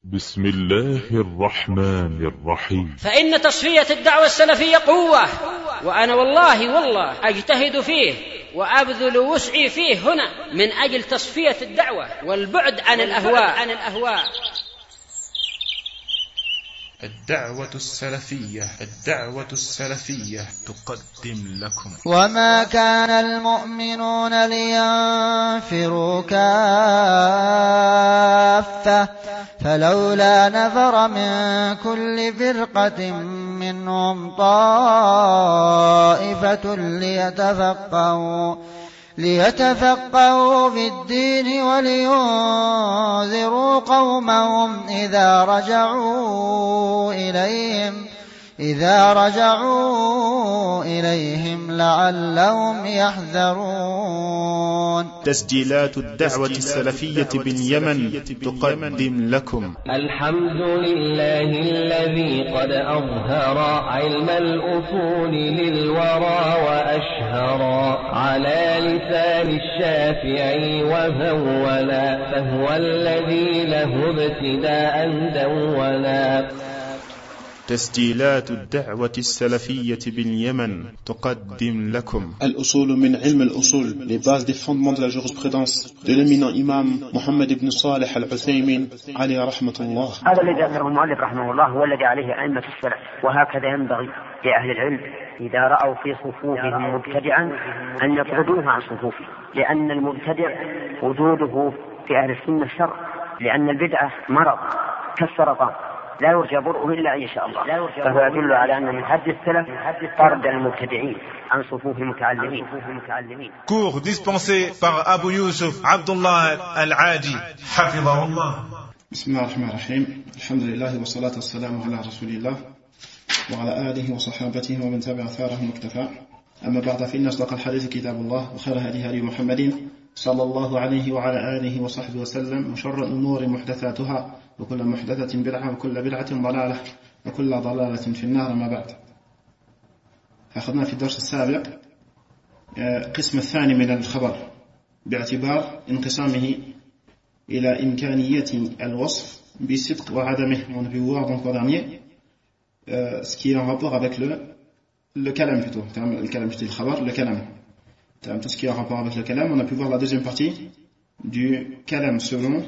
بسم الله الرحمن الرحيم. فإن تصفية الدعوة السلفية قوة، وأنا والله أجتهد فيه وأبذل وسعي فيه هنا من أجل تصفية الدعوة والبعد عن الأهواء. الدعوة السلفية تقدم لكم. وما كان المؤمنون لينفروا كافة فلولا نفر من كل فرقة منهم طائفة ليتفقهوا في الدين ولينذروا قومهم إذا رجعوا إليهم لعلهم يحذرون. تسجيلات الدعوة السلفية باليمن تقدم لكم. الحمد لله الذي قد أظهر علم الأصول للورى وأشهر على لسان الشافعي وهولا، فهو الذي له ابتداء دولا. تسجيلات الدعوة السلفية باليمن تقدم لكم. الأصول من علم الأصول, les bases des fondements de la jurisprudence de l'éminent imam Mohammed ibn Salih al-Uthaymin عليه رحمة الله. هذا الذي ذكره المؤلف رحمه الله هو الذي عليه أئمة السلف، وهكذا ينبغي لأهل العلم إذا رأوا في صفوفهم مبتدعا أن يطردوه عن صفوفه، لأن المبتدع وجوده في أهل السنة شر، لأن البدعة مرض كالسرطان لا يرجى برؤه إلا إن شاء الله، فهو يدل على أن من حد السلف طرد المبتدعين عن صفوف المتعلمين. Cours dispensé par Abu Yusuf Abdullah Al-Adi حفظه الله. بسم الله الرحمن الرحيم. الحمد لله والصلاة والسلام على رسول الله وعلى آله وصحابته ومن تبع أثارهم واكتفى. أما بعد، فإن أصدق الحديث كتاب الله، وخير هدي محمد صلى الله عليه وعلى آله وصحبه وسلم، وشر الأمور محدثاتها، وكل محدثة بدعة، وكل بدعة ضلالة، وكل ضلالة في النار. ما بعد، أخذنا في الدرس السابق قسم الثاني من الخبر باعتبار انقسامه إلى إمكانية الوصف بالصدق وعدمه. On a pu voir donc en dernier ce qui est en rapport avec le kalam plutôt. Le kalam, je dis le khabar, le kalam. Tout ce qui est en rapport avec le kalam. On a pu voir la deuxième partie du kalam selon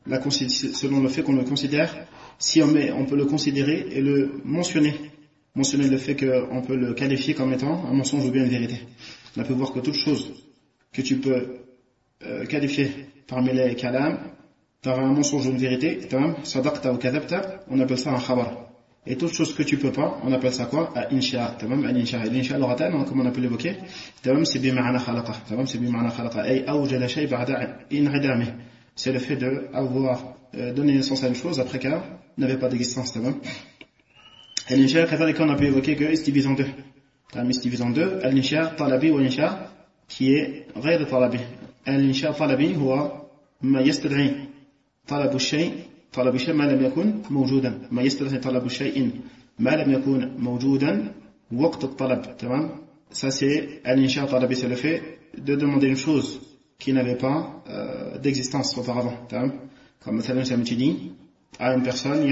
le fait qu'on le considère, si on peut le considérer et le mentionner le fait qu'on peut le qualifier comme étant un mensonge ou bien une vérité. On a pu voir que toute chose que tu peux qualifier parmi les kalam par un mensonge ou une vérité, sadaqta ou kadhabta, on appelle ça un khabar. Et toute chose que tu peux pas, on appelle ça quoi? Insha. L'insha l'oratan, comme on a pu l'évoquer, c'est bima'ana khalaqa. C'est bima'ana khalaqa. Ay awjada shay ba'da in'idami. C'est le fait d'avoir donné naissance à une chose après qu'elle n'avait pas d'existence. Et l'insha, on a pu évoquer que c'est divisé en deux. C'est divisé en deux. L'insha talabi ou l'insha qui est غير talabi. L'insha talabi هو ما يستدعي طلب الشيء ما لم يكن موجودا. ما يستدعي طلب الشيء ما لم يكن موجودا وقت الطلب. تمام. Ça c'est l'insha talabi, c'est le fait de demander une chose qui n'avait pas d'existence auparavant. Comme مثلا tu dis à une personne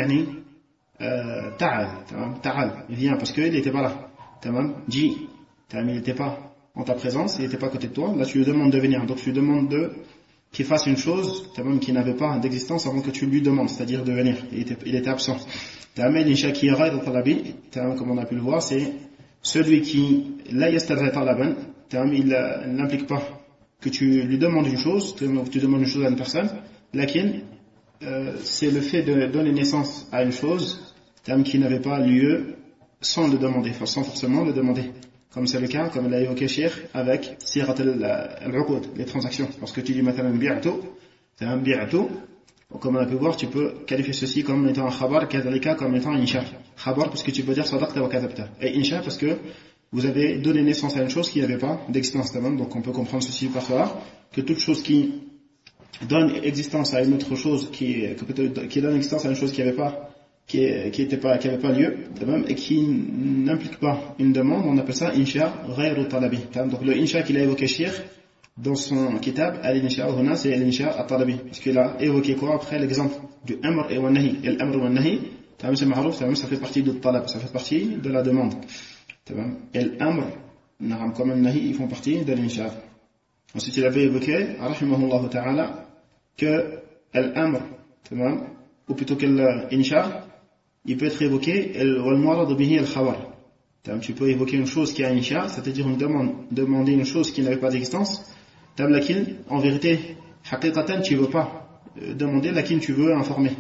ta'al, viens, parce qu'il n'était pas là. Dis, il n'était pas en ta présence, il n'était pas à côté de toi. Là tu lui demandes de venir, donc tu lui demandes qu'il fasse une chose qui n'avait pas d'existence avant que tu lui demandes, c'est-à-dire de venir. Il était absent. L'insha qui est talabi, comme on a pu le voir, c'est celui qui la yastadra talaban, il n'implique pas que tu lui demandes une chose, que tu demandes une chose à une personne, lakin c'est le fait de donner naissance à une chose qui n'avait pas lieu sans le demander, sans forcément le demander. Comme c'est le cas, comme l'a évoqué Cheikh, avec sirat al-uqud, les transactions. Parce que tu dis maintenant bi'atu, comme on a pu voir, tu peux qualifier ceci comme étant un khabar, kadhalika comme étant un insha. Khabar parce que tu peux dire sadaqta wa kadhabta. Et insha parce que vous avez donné naissance à une chose qui n'avait pas d'existence. Donc on peut comprendre ceci par cela, que toute chose qui donne existence à une autre chose, qui donne existence à une chose qui n'avait pas lieu, et qui n'implique pas une demande, on appelle ça insha ghayru talabi. Donc le insha qu'il a évoqué Cheikh, dans son kitab, al-insha huna, c'est al-insha at-talabi. Parce qu'il a évoqué quoi après l'exemple du amr et wa nahi. Et l'amr wa nahi, c'est ma'rouf, ça fait partie du talab, ça fait partie de la demande. Et l'amr, comme le nahi, ils font partie de l'insha. Ensuite, il avait évoqué, rahimahullah ta'ala, que l'amr, ou plutôt que l'insha, il peut être évoqué, wal-mu'arad bihi al-khabar. Tu peux évoquer une chose qui a insha, c'est-à-dire demander une chose qui n'avait pas d'existence, en vérité, haqiqatan, tu ne veux pas demander, lakin tu veux informer.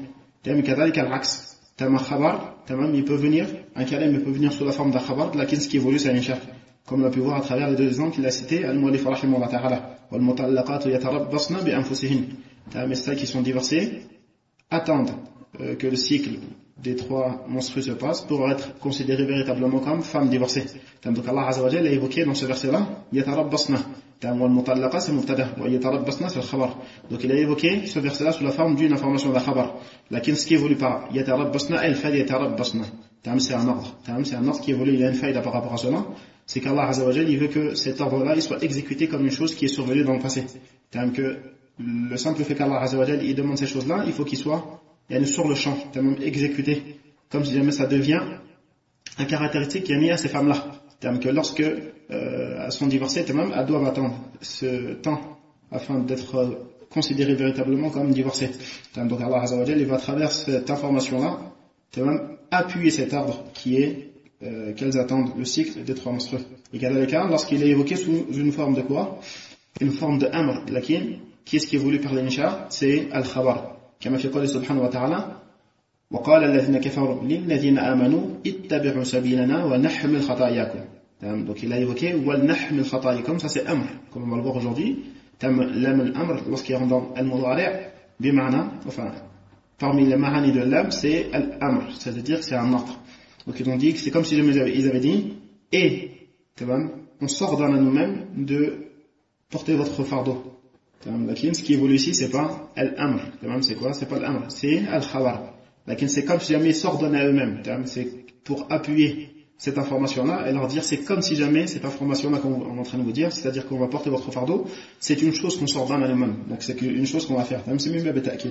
Il peut venir, un kalam il peut venir sous la forme d'un khabar, lakin ce qui évolue c'est insha. Comme on a pu voir à travers les deux exemples qu'il a cités, al-mu'allif rahimahullah ta'ala, wal-mutallaqatu yatarabbasna bi anfusihin. Mais celles qui sont divorcées attendent que le cycle des 3 menstrues se passe pour être considérées véritablement comme femmes divorcées. Donc Allah Azza wa Jalla a évoqué dans ce verset-là, yatarabbasna. Wal-mutallaqa c'est mubtada, wa yatarabbasna c'est le khabar. Donc il a évoqué ce verset-là sous la forme d'une information d'un khabar. Lakin ce qui évolue par yatarabbasna, el-fad yatarabbasna. C'est un ordre. C'est un ordre qui évolue, il y a une faïda par rapport à cela. C'est qu'Allah Azza wa Jalla, il veut que cet ordre-là, il soit exécuté comme une chose qui est survenue dans le passé. Que le simple fait qu'Allah Azza wa Jalla, il demande ces choses-là, il faut qu'il soit sur le champ, même exécuté, comme si jamais ça devient un caractéristique qui est mis à ces femmes-là. Que lorsque elles sont divorcées, elles doivent attendre ce temps afin d'être considérées véritablement comme divorcées. Donc Allah Azza wa Jalla, il va à travers cette information-là, appuyer cet ordre qui est qu'elles attendent le cycle des 3 menstrues. Et qu'à lorsqu'il est évoqué sous une forme de quoi? Une forme de amr, qui est ce qui est voulu par l'insha, c'est al-khabar. كما في قوله سبحانه وتعالى وقال الذين كفروا للذين آمنوا اتبعوا سبيلنا ونحمل خطاياكم. Donc il a évoqué وَلْنَحْمِلْ خَطَايَاكُمْ, ça c'est amr, comme on va le voir aujourd'hui. L'amr, lorsqu'il rentre dans al-mudari', bima'na, enfin, parmi les ma'ani de l'am, c'est al-amr, c'est-à-dire que c'est un ordre. Donc ils ont dit que c'est comme si ils avaient dit, et, on s'ordonne à nous-mêmes de porter votre fardeau. Ce qui évolue ici, c'est pas al-amr. C'est quoi? C'est pas l'amr, c'est al-khabar. C'est comme si jamais ils s'ordonnaient à eux-mêmes. C'est pour appuyer cette information-là et leur dire c'est comme si jamais cette information-là qu'on est en train de vous dire, c'est-à-dire qu'on va porter votre fardeau, c'est une chose qu'on s'ordonne à nous-mêmes. Donc c'est une chose qu'on va faire. C'est une bab ta'kid.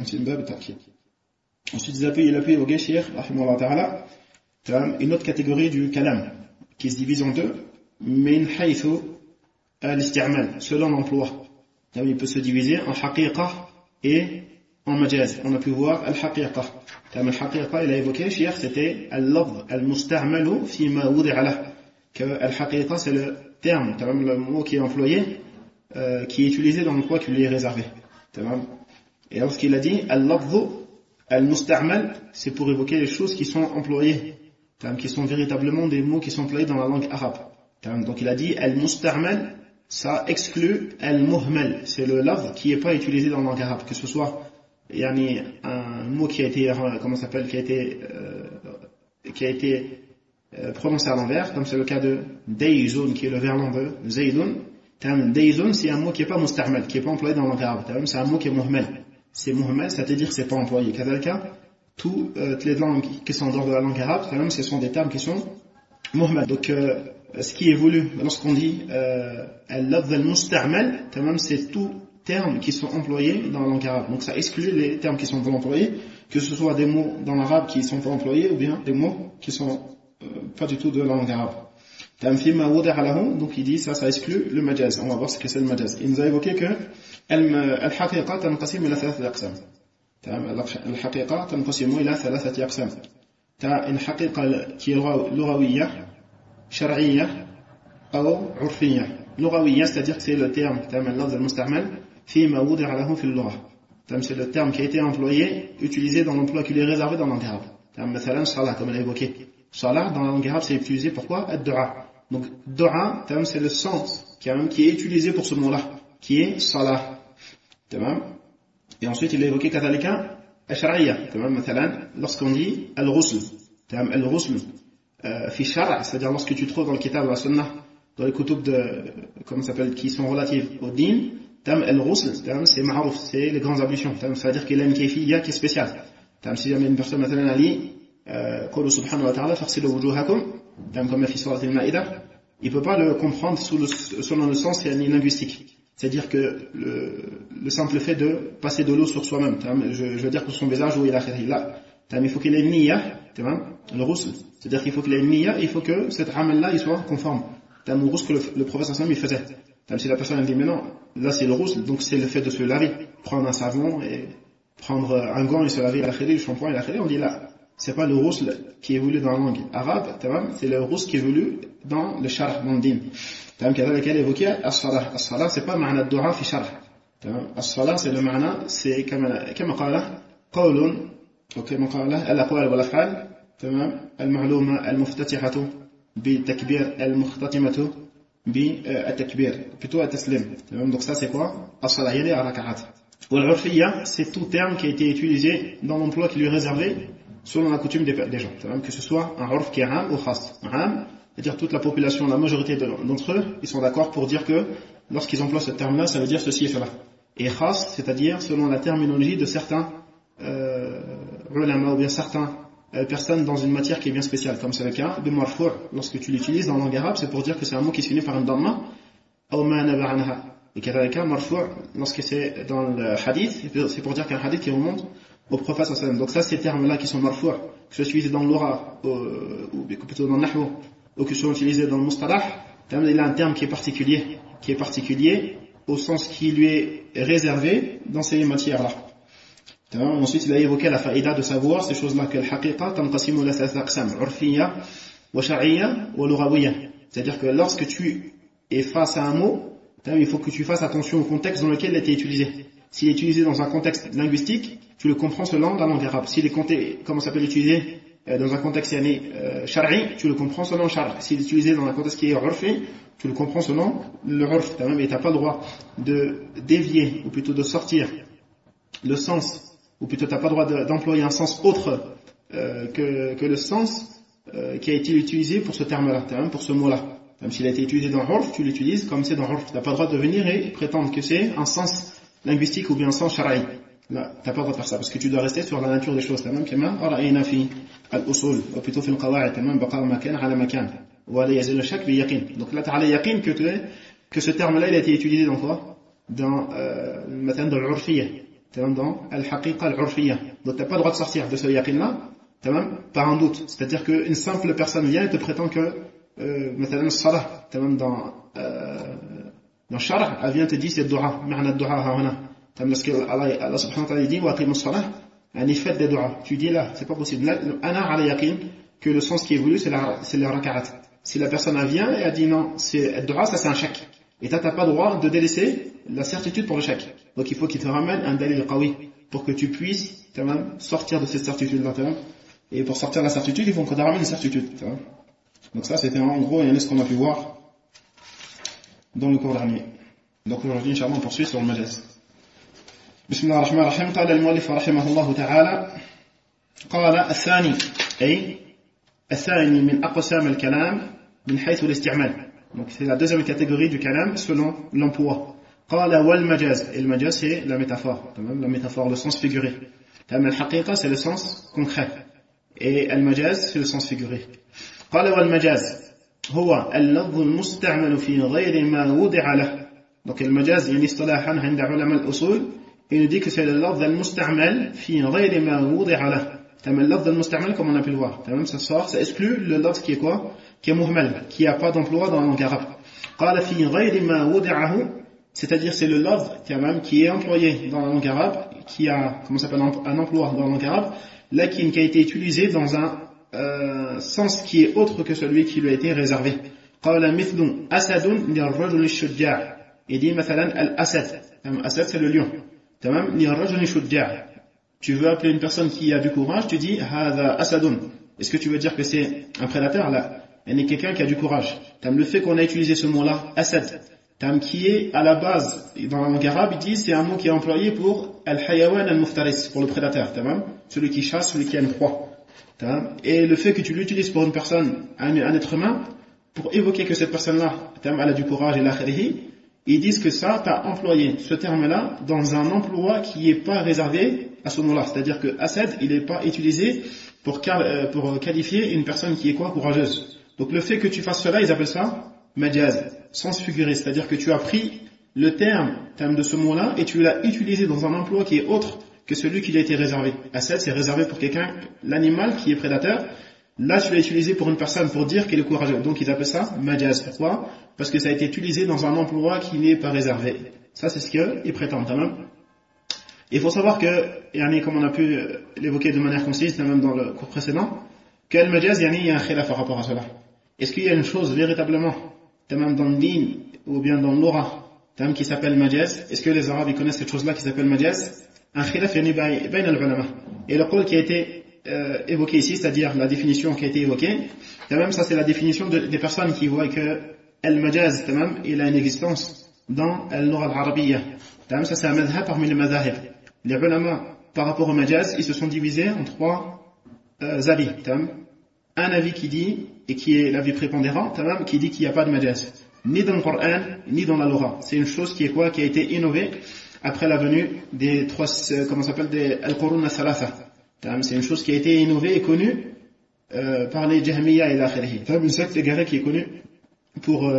Ensuite, il a pu évoquer, Cheikh, rahimahullah ta'ala, une autre catégorie du kalam, qui se divise en deux, min haythu al-isti'mal, selon l'emploi. Il peut se diviser en haqiqa et en majaz. On a pu voir al-haqiqa. Al-haqiqa, il a évoqué, Cheikh, c'était al-lafz al-musta'malu fi ma wudi'a lah. Que al-haqiqa, c'est le terme, le mot qui est employé, qui est utilisé dans l'emploi qui lui est réservé. Et lorsqu'il a dit al-lafz al-musta'mal, c'est pour évoquer les choses qui sont employées, qui sont véritablement des mots qui sont employés dans la langue arabe. Donc il a dit al-musta'mal, ça exclut al-muhmal, c'est le lafz qui n'est pas utilisé dans la langue arabe, que ce soit un mot qui a été, qui a été prononcé à l'envers, comme c'est le cas de dayzun, qui est le verlan de zaydun. Dayzun, c'est un mot qui n'est pas musta'mal, qui n'est pas employé dans la langue arabe, c'est un mot qui est muhmal. C'est muhmal, c'est-à-dire que c'est pas employé. Kadalika, toutes les langues qui sont en dehors de la langue arabe, ce sont des termes qui sont muhmal. Donc, ce qui est voulu, lorsqu'on dit al-lafz al-musta'mal, c'est tout termes qui sont employés dans la langue arabe. Donc ça exclut les termes qui sont pas employés, que ce soit des mots dans l'arabe qui sont pas employés, ou bien des mots qui sont pas du tout de la langue arabe. Donc il dit ça exclut le majaz. On va voir ce que c'est le majaz. Il nous a évoqué que al-haqiqa tanqasimu ila thalathati aqsam. Al-haqiqa tanqasimu ila thalathati aqsam. T'as une haqiqa qui est lughawiyya, shar'iyya ou urfiyya. Lughawiyya, c'est-à-dire que c'est le terme al-lafz al-musta'mal fi ma wudi'a lahu fi al-lugha. C'est le terme qui a été employé, utilisé dans l'emploi qui lui est réservé dans la langue arabe. Mathalan, salah, comme elle a évoqué. Salah, dans la langue arabe, c'est utilisé pour quoi? Ad-du'a. Donc, du'a, c'est le sens qui est utilisé pour ce mot-là, qui est salah. Et ensuite, il a évoqué kadhalika al-shar'iyya. Mathalan, lorsqu'on dit al-ghusl. Al-ghusl, fi shar', c'est-à-dire lorsque tu trouves dans le kitab ou la sunnah, dans les kutub qui sont relatives au din, al-ghusl, c'est ma'rouf, c'est les grandes ablutions. C'est-à-dire qu'il a une kayfiyya qui est spéciale. Si jamais une personne, mathalan, ali, قوله سبحانه وتعالى فاغسلوا وجوهكم comme في سورة المائدة, il peut pas le comprendre selon le sens linguistique. c'est-à-dire que le simple fait de passer de l'eau sur soi-même, je veux dire pour son visage ou il a là, il faut qu'il ait une niyya, le ghusl, c'est-à-dire qu'il faut qu'il ait une niyya, il faut que cet amal-là il soit conforme au ghusl que le prophète sallallahu alayhi wa sallam il faisait. Si la personne elle dit mais non, là c'est le ghusl, donc c'est le fait de se laver, prendre un savon et prendre un gant et se laver le shampoing et on dit là, c'est pas le ghusl qui est voulu dans la langue arabe, c'est le ghusl qui est voulu dans le sharh, dans le din. كذلك évoqué الصلاة. الصلاة c'est pas معنى الدعاء في شرح. الصلاة c'est le معنى c'est كما قال قول وكما قال الأقوال والأفعال المعلومة المفتتحة بالتكبير المختتمة بالتكبير plutôt التسليم. Donc ça c'est quoi الصلاة هي les ركعات. والعرفية c'est tout terme qui a été utilisé dans l'emploi qui lui est réservé selon la coutume des gens, que ce soit un urf qui est am ou khas. Am, c'est-à-dire toute la population, la majorité d'entre eux, ils sont d'accord pour dire que lorsqu'ils emploient ce terme-là, ça veut dire ceci et cela. Et khas, c'est-à-dire selon la terminologie de certains ulama ou bien certaines personnes dans une matière qui est bien spéciale, comme c'est le cas de marfou', lorsque tu l'utilises dans la langue arabe, c'est pour dire que c'est un mot qui se finit par un damma, ou ma naba anha. Et kadhalika marfou', lorsque c'est dans le hadith, c'est pour dire qu'un hadith qui remonte au prophète sallallahu alayhi wa sallam. Donc ça, ces termes-là qui sont marfou', que ce soit utilisés dans l'aura, ou plutôt dans le nahwu, ou qui sont utilisés dans le mustalah, il a un terme qui est particulier au sens qui lui est réservé dans ces matières-là. Ensuite, il a évoqué la faïda de savoir ces choses-là, que l'haqiqa tanqasimu ila thalath aqsam, urfiyya wa shar'iyya wa lughawiyya. C'est-à-dire que lorsque tu es face à un mot, il faut que tu fasses attention au contexte dans lequel il a été utilisé. S'il est utilisé dans un contexte linguistique, tu le comprends selon la langue arabe. S'il est comment s'appelle utilisé dans un contexte shar'i, tu le comprends selon le shar'. S'il est utilisé dans un contexte qui est urfi, tu le comprends selon le urf. Mais tu n'as pas le droit de dévier, ou plutôt de sortir le sens, ou plutôt tu n'as pas le droit d'employer un sens autre que le sens qui a été utilisé pour ce terme-là, pour ce mot-là. Même s'il a été utilisé dans urf, tu l'utilises comme c'est dans urf. Tu n'as pas le droit de venir et prétendre que c'est un sens linguistique ou bien un sens shara'i. Là, tu n'as pas le droit de faire ça, parce que tu dois rester sur la nature des choses. كما رأينا في الأصول ou plutôt في القواعد بقاء مكان على مكان ولا يزال الشك باليقين. Donc là tu as le yaqin que ce terme-là il a été utilisé dans quoi? Dans مثلا dans l'urfiyya, dans al-haqiqa al-urfiyya. Donc tu n'as pas le droit de sortir de ce yaqin-là par un doute. C'est-à-dire qu'une simple personne vient et te prétend que مثلا الصلاة dans shar' elle vient te dire c'est le dua, معنى الدعاء ها هنا. Lorsque Allah subhanahu wa ta'ala dit wa aqimus salah, faites des du'a. Tu dis là, c'est pas possible. Là, ana ala yaqin que le sens qui est voulu c'est le raka'at. Si la personne vient et a dit non, c'est le du'a, ça c'est un shak. Et t'as pas le droit de délaisser la certitude pour le shak. Donc il faut qu'il te ramène un dalil qawi pour que tu puisses sortir de cette certitude là. Et pour sortir de la certitude, il faut qu'on te ramène une certitude. Donc ça c'était en gros ce qu'on a pu voir dans le cours dernier. Donc aujourd'hui, Inch'Allah, on poursuit sur le majaz. بسم الله الرحمن الرحيم. قال المؤلف رحمه الله تعالى قال الثاني أي الثاني من أقسام الكلام من حيث الاستعمال. Donc c'est la deuxième catégorie du kalam selon l'emploi. قال والمجاز. Et le majaz c'est la métaphore, le sens figuré. الحقيقة c'est le sens concret. Et المجاز c'est le sens figuré. قال والمجاز هو اللفظ المستعمل في غير ما وضع له. Donc المجاز يعني اصطلاحا عند علماء الأصول il nous dit que c'est le lafz al-musta'mal fi ghayri ma wudi'a lahu. Le lafz al-musta'mal comme on a pu le voir, ça exclut le lafz qui est quoi? Qui est muhmal, qui n'a pas d'emploi dans la langue arabe. Qala fi ghayri ma wudi'ahu, c'est-à-dire c'est le lafz qui est employé dans la langue arabe, qui a un emploi dans la langue arabe, lakin qui a été utilisé dans un sens qui est autre que celui qui lui a été réservé. Qala mithlu asadun lirrajul ash-shujja'. Il dit mathalan al-asad. Asad c'est le lion. Tu veux appeler une personne qui a du courage, tu dis hadha asadun. Est-ce que tu veux dire que c'est un prédateur? Là, il y a quelqu'un qui a du courage. Le fait qu'on a utilisé ce mot-là, asad, qui est à la base dans la langue arabe, il dit c'est un mot qui est employé pour al-hayawan al-muftaris, pour le prédateur, celui qui chasse, celui qui a une proie. Et le fait que tu l'utilises pour une personne, un être humain, pour évoquer que cette personne-là, elle a du courage et l'akhirihi, ils disent que ça, tu as employé ce terme-là dans un emploi qui n'est pas réservé à ce nom-là. C'est-à-dire que Asad, il n'est pas utilisé pour qualifier une personne qui est quoi? Courageuse. Donc le fait que tu fasses cela, ils appellent ça majaz, sens figuré. C'est-à-dire que tu as pris le terme de ce mot-là et tu l'as utilisé dans un emploi qui est autre que celui qui lui a été réservé. Asad, c'est réservé pour quelqu'un, l'animal qui est prédateur. Là, tu l'as utilisé pour une personne pour dire qu'elle est courageuse. Donc, ils appellent ça majaz. Pourquoi? Parce que ça a été utilisé dans un emploi qui n'est pas réservé. Ça, c'est ce qu'ils prétendent. Il faut savoir que, comme on a pu l'évoquer de manière concise, même dans le cours précédent, que le majaz, il y a un khilaf par rapport à cela. Est-ce qu'il y a une chose véritablement, même dans le din ou bien dans l'aura, qui s'appelle majaz? Est-ce que les Arabes ils connaissent cette chose-là qui s'appelle majaz? Un khilaf bain al-ulama. Et le qawl qui a été évoqué ici, c'est-à-dire la définition qui a été évoquée, même ça c'est la définition des personnes qui voient que al-majaz, il a une existence dans l'aura al-arabiyya. Ça c'est un madhab parmi les madhahib. Les ulama, par rapport au majaz, ils se sont divisés en trois avis. Un avis qui dit, et qui est l'avis prépondérant, qui dit qu'il n'y a pas de majaz, ni dans le Coran, ni dans la Lora. C'est une chose qui a été innovée après la venue des trois, des Al-Qurun al-Thalatha. C'est une chose qui a été innovée et connue par les Jahmiya et l'Akhirihi. Une secte égarée qui est connue pour,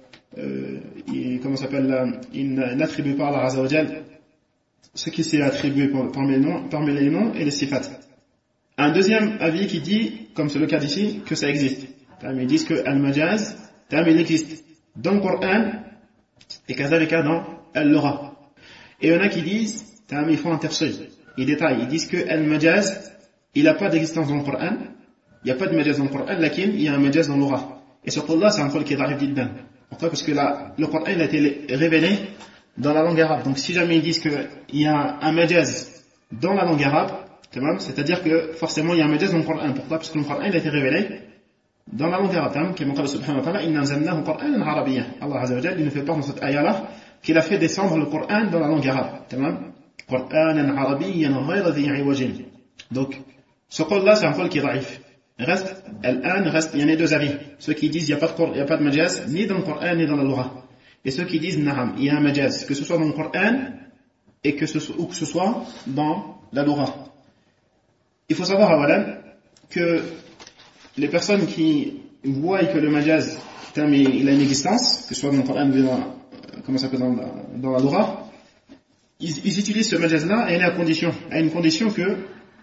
il n'attribue pas à Allah Azza wa Jal ce qui s'est attribué parmi les noms et les sifat. Un deuxième avis qui dit, comme c'est le cas d'ici, que ça existe. Ils disent que Al-Majaz, il existe dans le Coran et kazalika dans Al-Lora. Et il y en a qui disent, ils font un tafsir, ils détaillent, ils disent que Al-Majaz, il n'a pas d'existence dans le Coran, il n'y a pas de Majaz dans le Coran, lakin il y a un Majaz dans l'Lora. Et ce qawl-là, c'est un qawl qui est d'arrive d'Idban. Pourquoi? Parce que le Coran a été révélé dans la langue arabe. Donc si jamais ils disent qu'il y a un Majaz dans la langue arabe, c'est-à-dire que forcément il y a un Majaz dans le Coran. Pourquoi? Parce que le Coran a été révélé dans la langue arabe. Comme Allah subhanahu wa ta'ala, inna anzalnahu Qur'anan arabiyyan. Allah Azza wa Jalla, il nous fait part dans cette ayah-là qu'il a fait descendre le Coran dans la langue arabe. Qur'anan arabiyyan ghayra dhi iwajin. Donc ce qawl-là, c'est un qawl qui est daif. Il y en a deux avis. Ceux qui disent il n'y a pas de majaz ni dans le Coran ni dans la Lora. Et ceux qui disent na'am, il y a un majaz, que ce soit dans le Coran et que ce soit dans la Lora. Il faut savoir awalan que les personnes qui voient que le majaz il a une existence, que ce soit dans le Coran ou dans la Lora, ils utilisent ce majaz-là à une condition que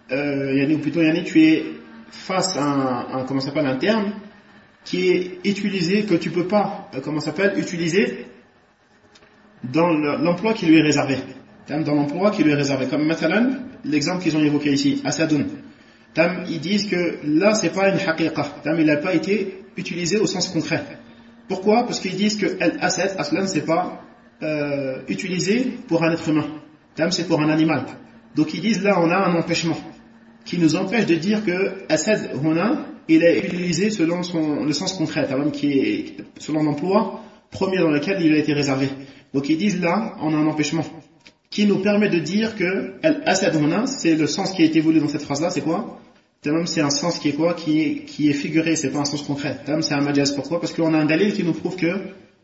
tu es face à un terme qui est utilisé, que tu peux pas, utiliser dans l'emploi qui lui est réservé. Dans l'emploi qui lui est réservé. Comme mathalan, l'exemple qu'ils ont évoqué ici, Asadun. Ils disent que là, c'est pas une haqiqa. Il n'a pas été utilisé au sens concret. Pourquoi? Parce qu'ils disent que Al-Asad, Aslan, c'est pas utilisé pour un être humain. C'est pour un animal. Donc ils disent là, on a un empêchement qui nous empêche de dire que Asad Huna, il est utilisé selon le sens concret, qui est selon l'emploi premier dans lequel il a été réservé. Donc ils disent là, on a un empêchement qui nous permet de dire que Asad Huna, c'est le sens qui a été voulu dans cette phrase-là, c'est quoi? C'est un sens qui est quoi? Qui est figuré, c'est pas un sens concret. C'est un majaz. Pourquoi? Parce qu'on a un dalil qui nous prouve que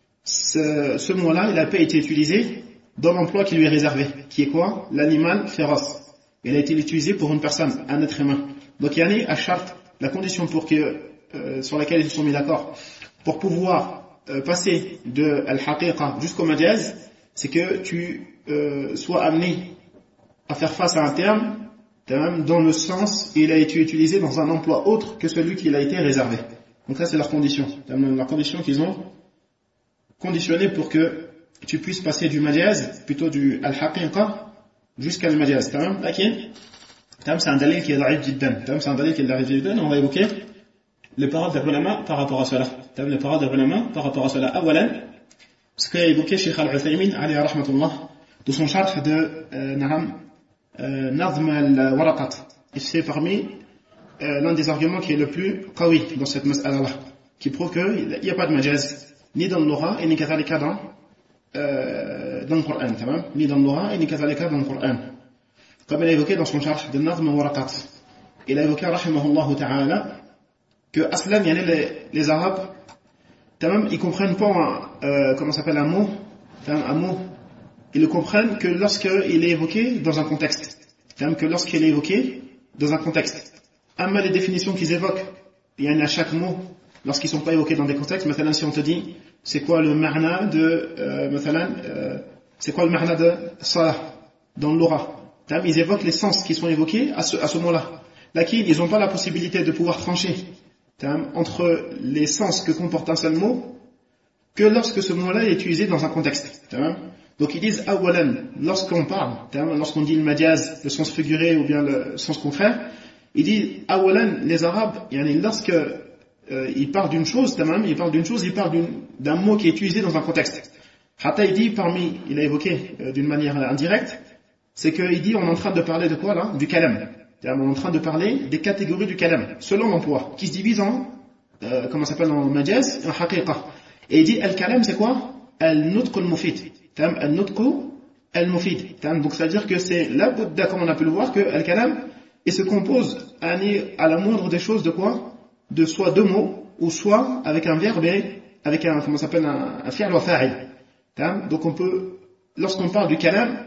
ce mot-là, il n'a pas été utilisé dans l'emploi qui lui est réservé, qui est quoi? L'animal féroce. Il a été utilisé pour une personne, un être humain. Donc il y a la condition sur laquelle ils se sont mis d'accord pour pouvoir passer de al-haqiqa jusqu'au majaz, c'est que tu sois amené à faire face à un terme dont le sens il a été utilisé dans un emploi autre que celui qui a été réservé. Donc ça c'est leur condition. Leur condition qu'ils ont conditionné pour que tu puisses passer du majaz, plutôt du al-haqiqa, jusqu'à le majaz. C'est un dalil qui est d'arrive jiddan. C'est un dalil qui est d'arrive jiddan. On va évoquer les paroles des ulama par rapport à cela. Les paroles des ulama par rapport à cela. Awalan, ce qu'a évoqué Cheikh Al-Uthaymin, alayhi rahmatullah, de son sharh de Nazm al-Waraqat. Et c'est parmi l'un des arguments qui est le plus qawi dans cette mas'ala-là, qui prouve qu'il n'y a pas de majaz, ni dans le Lora, et ni kathalika dans le Coran, ni dans le Lora, et ni kathalika dans le Coran. Comme il a évoqué dans son sharh de Nazm al-Waraqat. Il a évoqué, rahimahullah ta'ala, que aslan, les Arabes, ils comprennent pas un mot, ils le comprennent que lorsqu'il est évoqué dans un contexte. Que lorsqu'il est évoqué dans un contexte. Amma les définitions qu'ils évoquent, il y en a chaque mot, lorsqu'ils ne sont pas évoqués dans des contextes. مثلا, si on te dit, c'est quoi le ma'na de, c'est quoi le ma'na de salah, dans l'aura. Ils évoquent les sens qui sont évoqués à ce mot-là. Lakin, ils n'ont pas la possibilité de pouvoir trancher entre les sens que comporte un seul mot, que lorsque ce mot-là est utilisé dans un contexte. Donc ils disent awalan, lorsqu'on parle, lorsqu'on dit le majaz, le sens figuré ou bien le sens contraire, ils disent awalan, les Arabes, lorsque ils parlent d'une chose, ils parlent d'un mot qui est utilisé dans un contexte. Hatta il dit, il a évoqué d'une manière indirecte, c'est qu'il dit on est en train de parler de quoi là? Du kalam. On est en train de parler des catégories du kalam, selon l'emploi, qui se divise en, comment ça s'appelle en majaz, en haqiqa. Et il dit al-kalam c'est quoi? Al-nutq al-mufid. Al-nutq al-mufid. Donc ça veut dire que c'est la bouddha, comme on a pu le voir, que al-kalam, il se compose à la moindre des choses de quoi? De soit deux mots, ou soit avec un verbe et avec un, comment ça s'appelle, un fi'l wa fa'il. Donc on peut, lorsqu'on parle du kalam,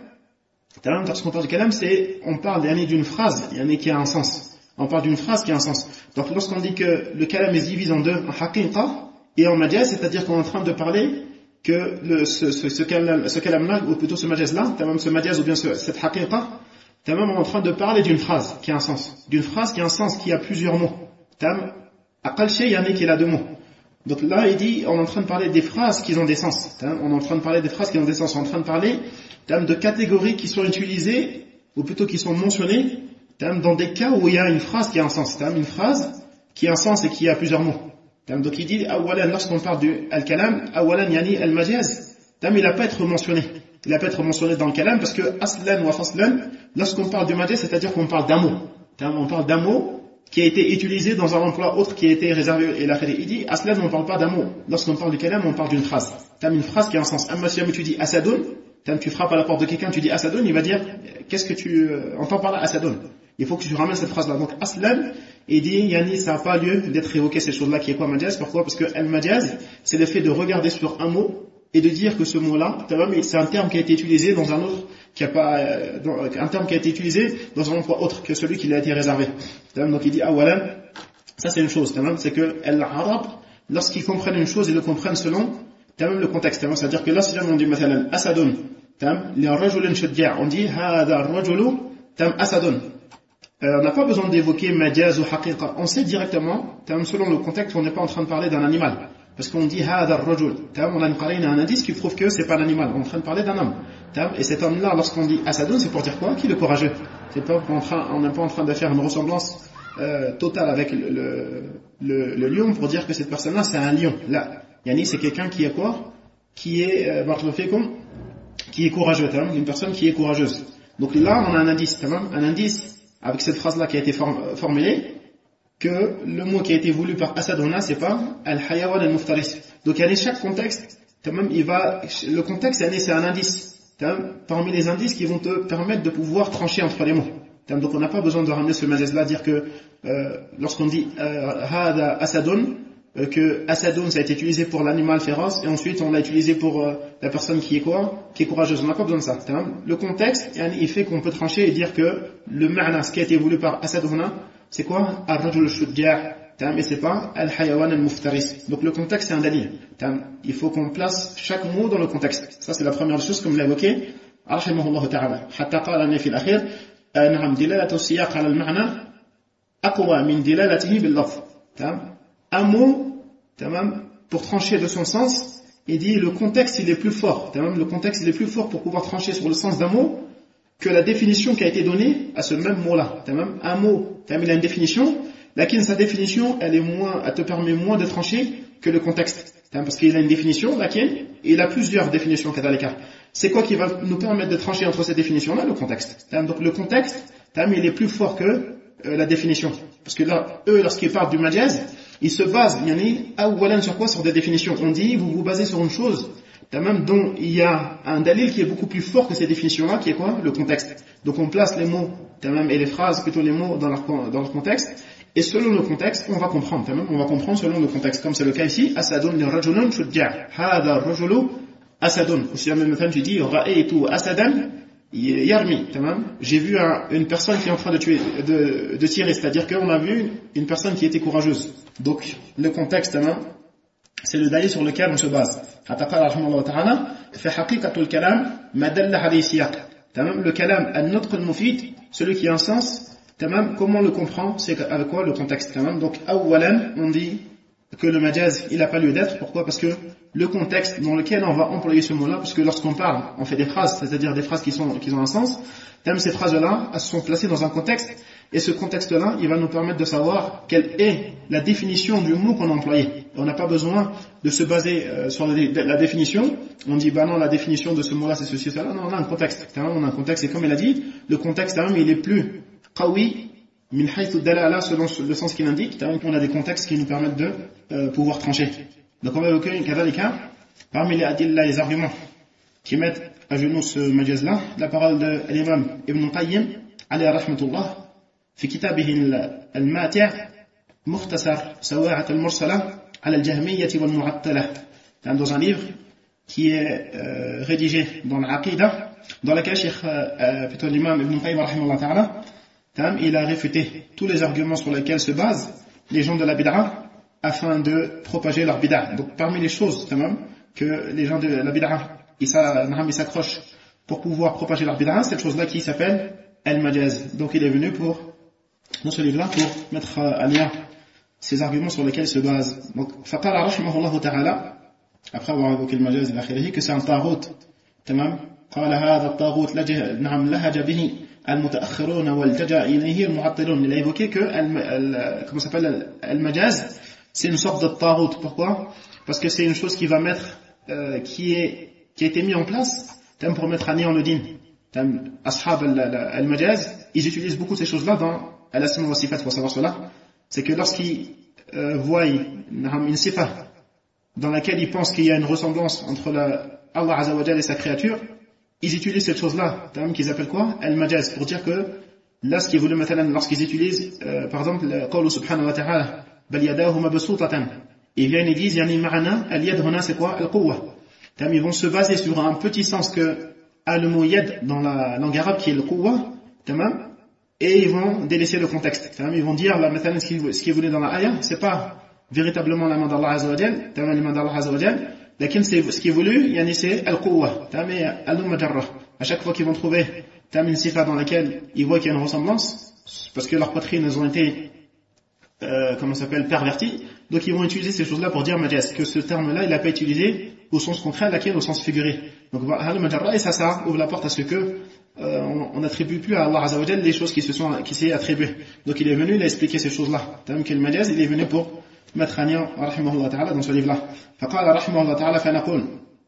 on parle d'une phrase qui a un sens. On parle d'une phrase qui a un sens. Donc lorsqu'on dit que le kalam est divisé en deux, en haqiqa et en majaz, c'est-à-dire qu'on est en train de parler que ce kalam-là, ou plutôt ce majaz-là, ce majaz ou bien cette haqiqa, on est en train de parler d'une phrase qui a un sens. D'une phrase qui a un sens, qui a plusieurs mots. Aqal shay, qui a deux mots. Donc là, il dit, on est en train de parler des phrases qui ont des sens. On est en train de parler des phrases qui ont des sens. On est en train de parler de catégories qui sont utilisées, ou plutôt qui sont mentionnées, dans des cas où il y a une phrase qui a un sens. Une phrase qui a un sens et qui a plusieurs mots. Donc il dit, awalan, lorsqu'on parle du al-kalam, awalan yani al-majaz, il n'a pas être mentionné. Il n'a pas être mentionné dans le kalam parce que aslan wa faslan, lorsqu'on parle du majaz, c'est-à-dire qu'on parle d'un mot. On parle d'un mot qui a été utilisé dans un emploi autre qui a été réservé. Et là, il dit, aslan, on ne parle pas d'un mot. Lorsqu'on parle du kalam, on parle d'une phrase. Une phrase qui a un sens. Amma si tu dis asadun, tu frappes à la porte de quelqu'un, tu dis asadun, il va dire, qu'est-ce que tu entends par là, asadun? Il faut que tu ramènes cette phrase-là. Donc, aslan, il dit, yani, ça n'a pas lieu d'être évoqué ces choses-là qui est quoi majaz? Pourquoi? Parce que al-majaz, c'est le fait de regarder sur un mot et de dire que ce mot-là, c'est un terme qui a été utilisé dans un autre, un terme qui a été utilisé dans un emploi autre que celui qui lui a été réservé. Donc il dit, awalan, ça c'est une chose, c'est que l'arabe, lorsqu'ils comprennent une chose, ils le comprennent selon le contexte. C'est-à-dire que là, si jamais on dit, mathalan, asadun, li rajulin shadja', on dit, hada rajulu, asadun. On n'a pas besoin d'évoquer majaz ou haqiqa. On sait directement, selon le contexte, on n'est pas en train de parler d'un animal. Parce qu'on dit hada rajul, on a un indice qui prouve que c'est pas un animal, on est en train de parler d'un homme. Et cet homme-là, lorsqu'on dit asadun, c'est pour dire quoi? Qu'il est courageux. C'est pas on n'est pas en train de faire une ressemblance totale avec le lion pour dire que cette personne-là c'est un lion. Là, yani c'est quelqu'un qui est quoi? Qui est courageux, une personne qui est courageuse. Donc là, on a un indice, avec cette phrase-là qui a été formulée, que le mot qui a été voulu par Asadona, c'est pas al-hayawan al-muftaris. Donc, chaque contexte, le contexte, c'est un indice. Parmi les indices qui vont te permettre de pouvoir trancher entre les mots. Donc, on n'a pas besoin de ramener ce majaz-là, dire que, lorsqu'on dit, hada asadun, que asadun, ça a été utilisé pour l'animal féroce, et ensuite, on l'a utilisé pour la personne qui est quoi? Qui est courageuse. On n'a pas besoin de ça. Le contexte, il fait qu'on peut trancher et dire que le ma'na, ce qui a été voulu par Asadona, c'est quoi? Ar-rajul shudja', et c'est pas al-hayawan al-muftaris. Donc le contexte c'est un dalil. Il faut qu'on place chaque mot dans le contexte. Ça c'est la première chose comme l'a évoqué. Rahimahullah ta'ala. Hatta qala fi al-akhir, na'am dilalatu siyaq 'ala al-ma'na aqwa min dilalatihi bil-lafz. Un mot, pour trancher de son sens, il dit le contexte il est plus fort. Le contexte il est plus fort pour pouvoir trancher sur le sens d'un mot que la définition qui a été donnée à ce même mot-là. Un mot, il a une définition, laquelle sa définition, elle te permet moins de trancher que le contexte. Parce qu'il a une définition, laquelle, il a plusieurs définitions kadhalika. C'est quoi qui va nous permettre de trancher entre ces définitions-là? Le contexte. Donc le contexte, il est plus fort que la définition. Parce que là, eux, lorsqu'ils parlent du majaz, ils se basent, sur quoi? Sur des définitions. On dit, vous vous basez sur une chose, dont il y a un dalil qui est beaucoup plus fort que ces définitions-là, qui est quoi? Le contexte. Donc on place les mots, et les phrases, plutôt les mots dans leur contexte, et selon le contexte, on va comprendre, on va comprendre selon le contexte, comme c'est le cas ici, asadun li rajulun shudja', hada rajulu asadun. Ou si jamais tu dis, ra'aytu asadan Yarmi, j'ai vu une personne qui est en train de tirer, c'est-à-dire qu'on a vu une personne qui était courageuse. Donc le contexte, c'est le dalil sur lequel on se base. Le kalam al-nutq al-mufid, celui qui a un sens, comment on le comprend, c'est avec quoi le contexte. Donc awwalan, on dit que le majaz, il n'a pas lieu d'être. Pourquoi? Parce que le contexte dans lequel on va employer ce mot-là, parce que lorsqu'on parle, on fait des phrases, c'est-à-dire des phrases qui ont un sens, ces phrases-là, elles sont placées dans un contexte, et ce contexte-là, il va nous permettre de savoir quelle est la définition du mot qu'on a employé. On n'a pas besoin de se baser sur la définition. On dit, non, la définition de ce mot-là, c'est ceci, cela. Non, on a un contexte. On a un contexte, et comme il a dit, le contexte, il est plus qawi, min haythu dalala, selon le sens qu'il indique. On a des contextes qui nous permettent de pouvoir trancher. Donc on va évoquer parmi les arguments qui mettent à genoux ce majaz-là, la parole de l'imam Ibn Qayyim, alayhi rahmatullah, في كتابه الماتع مختصر سواعة المرسلة على الجهمية والمعطلة, dans un livre qui est rédigé dans l'Aqidah, dans lequel plutôt l'imam Ibn Qayyim rahimahullah ta'ala, il a réfuté tous les arguments sur lesquels se basent les gens de la bid'a afin de propager leur bid'a. Donc parmi les choses que les gens de la bid'a ils s'accrochent pour pouvoir propager leur bid'a, cette chose-là qui s'appelle al-majaz. Donc il est venu dans ce livre-là pour mettre en lien ces arguments sur lesquels se base. Donc faqala rahimahullah ta'ala, après avoir évoqué le majaz que c'est un tarout. قال هذا الطاغوت لهج به المتأخرون والتجأ إليه المعطلون. Il a évoqué que comment s'appelle al-majaz, c'est une sorte de tarout. Pourquoi? Parce que c'est une chose qui va mettre qui a été mis en place pour mettre à néant le din. Ashab al-majaz, ils utilisent beaucoup ces choses-là dans al-asma wa sifat. Pour savoir cela, c'est que lorsqu'ils voient une sifa dans laquelle ils pensent qu'il y a une ressemblance entre Allah Azza wa Jalla et sa créature, ils utilisent cette chose-là, qu'ils appellent quoi? Al-majaz, pour dire que là, ce qu'ils voulaient mettre lorsqu'ils utilisent, par exemple, le qawlu subhanahu wa ta'ala, bal yadahu mabsutatan, ils viennent et disent, yani ma'ana, al-yad huna, c'est quoi? Al-quwwa. Ils vont se baser sur un petit sens que a le mot yad dans la langue arabe qui est le quwwa, et ils vont délaisser le contexte. Ils vont dire, ce qu'ils voulaient dans la ayah, c'est pas véritablement la main d'Allah Azza wa Jalla, la main d'Allah Azza wa Jalla, lakin c'est ce qui est voulu, c'est al-quwwa, al-mujarrah. À chaque fois qu'ils vont trouver une sifa dans laquelle ils voient qu'il y a une ressemblance, parce que leurs poitrines elles ont été perverties, donc ils vont utiliser ces choses-là pour dire majaz, que ce terme-là il n'a pas utilisé au sens concret, laquelle au sens figuré. Donc al-mujarrah, et ça ouvre la porte à ce que on n'attribue plus à Allah Azza wa Jalla les choses qui s'est attribuées. Donc il est venu, il a expliqué ces choses-là. Que le majaz, il est venu pour mettre à néant, rahimahullah ta'ala, dans ce livre-là. فقال رحمه الله تعالى فنقول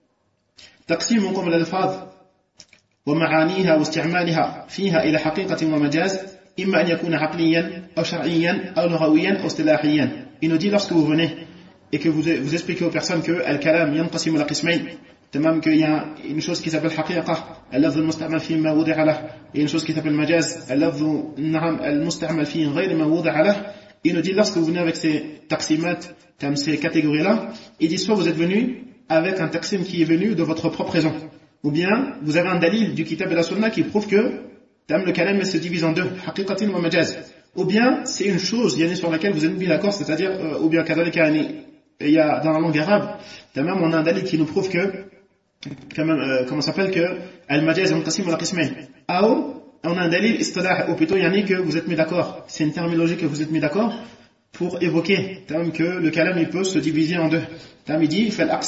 تقسيمكم الألفاظ ومعانيها واستعمالها فيها إلى حقيقة ومجاز إما أن يكون عقليا أو شرعيا أو لغويا أو اصطلاحيا. Il nous dit lorsque vous venez et que vous expliquez aux personnes que al-kalam yanqasimu ila qismayn, qu'il y a une chose qui s'appelle haqiqa, al-lafz al-musta'mal fi ma wudi'a lahu, et une chose qui s'appelle majaz, al-lafz al-musta'mal fi ghayr ma wudi'a lahu. Il nous dit lorsque vous venez avec ces taksimat, ces catégories-là, il dit soit vous êtes venu avec un taksim qui est venu de votre propre raison, ou bien vous avez un dalil du kitab et la sunna qui prouve que le kalam se divise en deux, haqiqatin wa majaz, ou bien c'est une chose sur laquelle vous êtes mis d'accord, c'est-à-dire ou bien kadhalika, il y a dans la langue arabe on a un dalil qui nous prouve que que al-majaz yanqasimu ila qismayn, on a un dalil istilah, ou plutôt que vous êtes mis d'accord, c'est une terminologie que vous êtes mis d'accord pour évoquer que le kalam il peut se diviser en deux. Il dit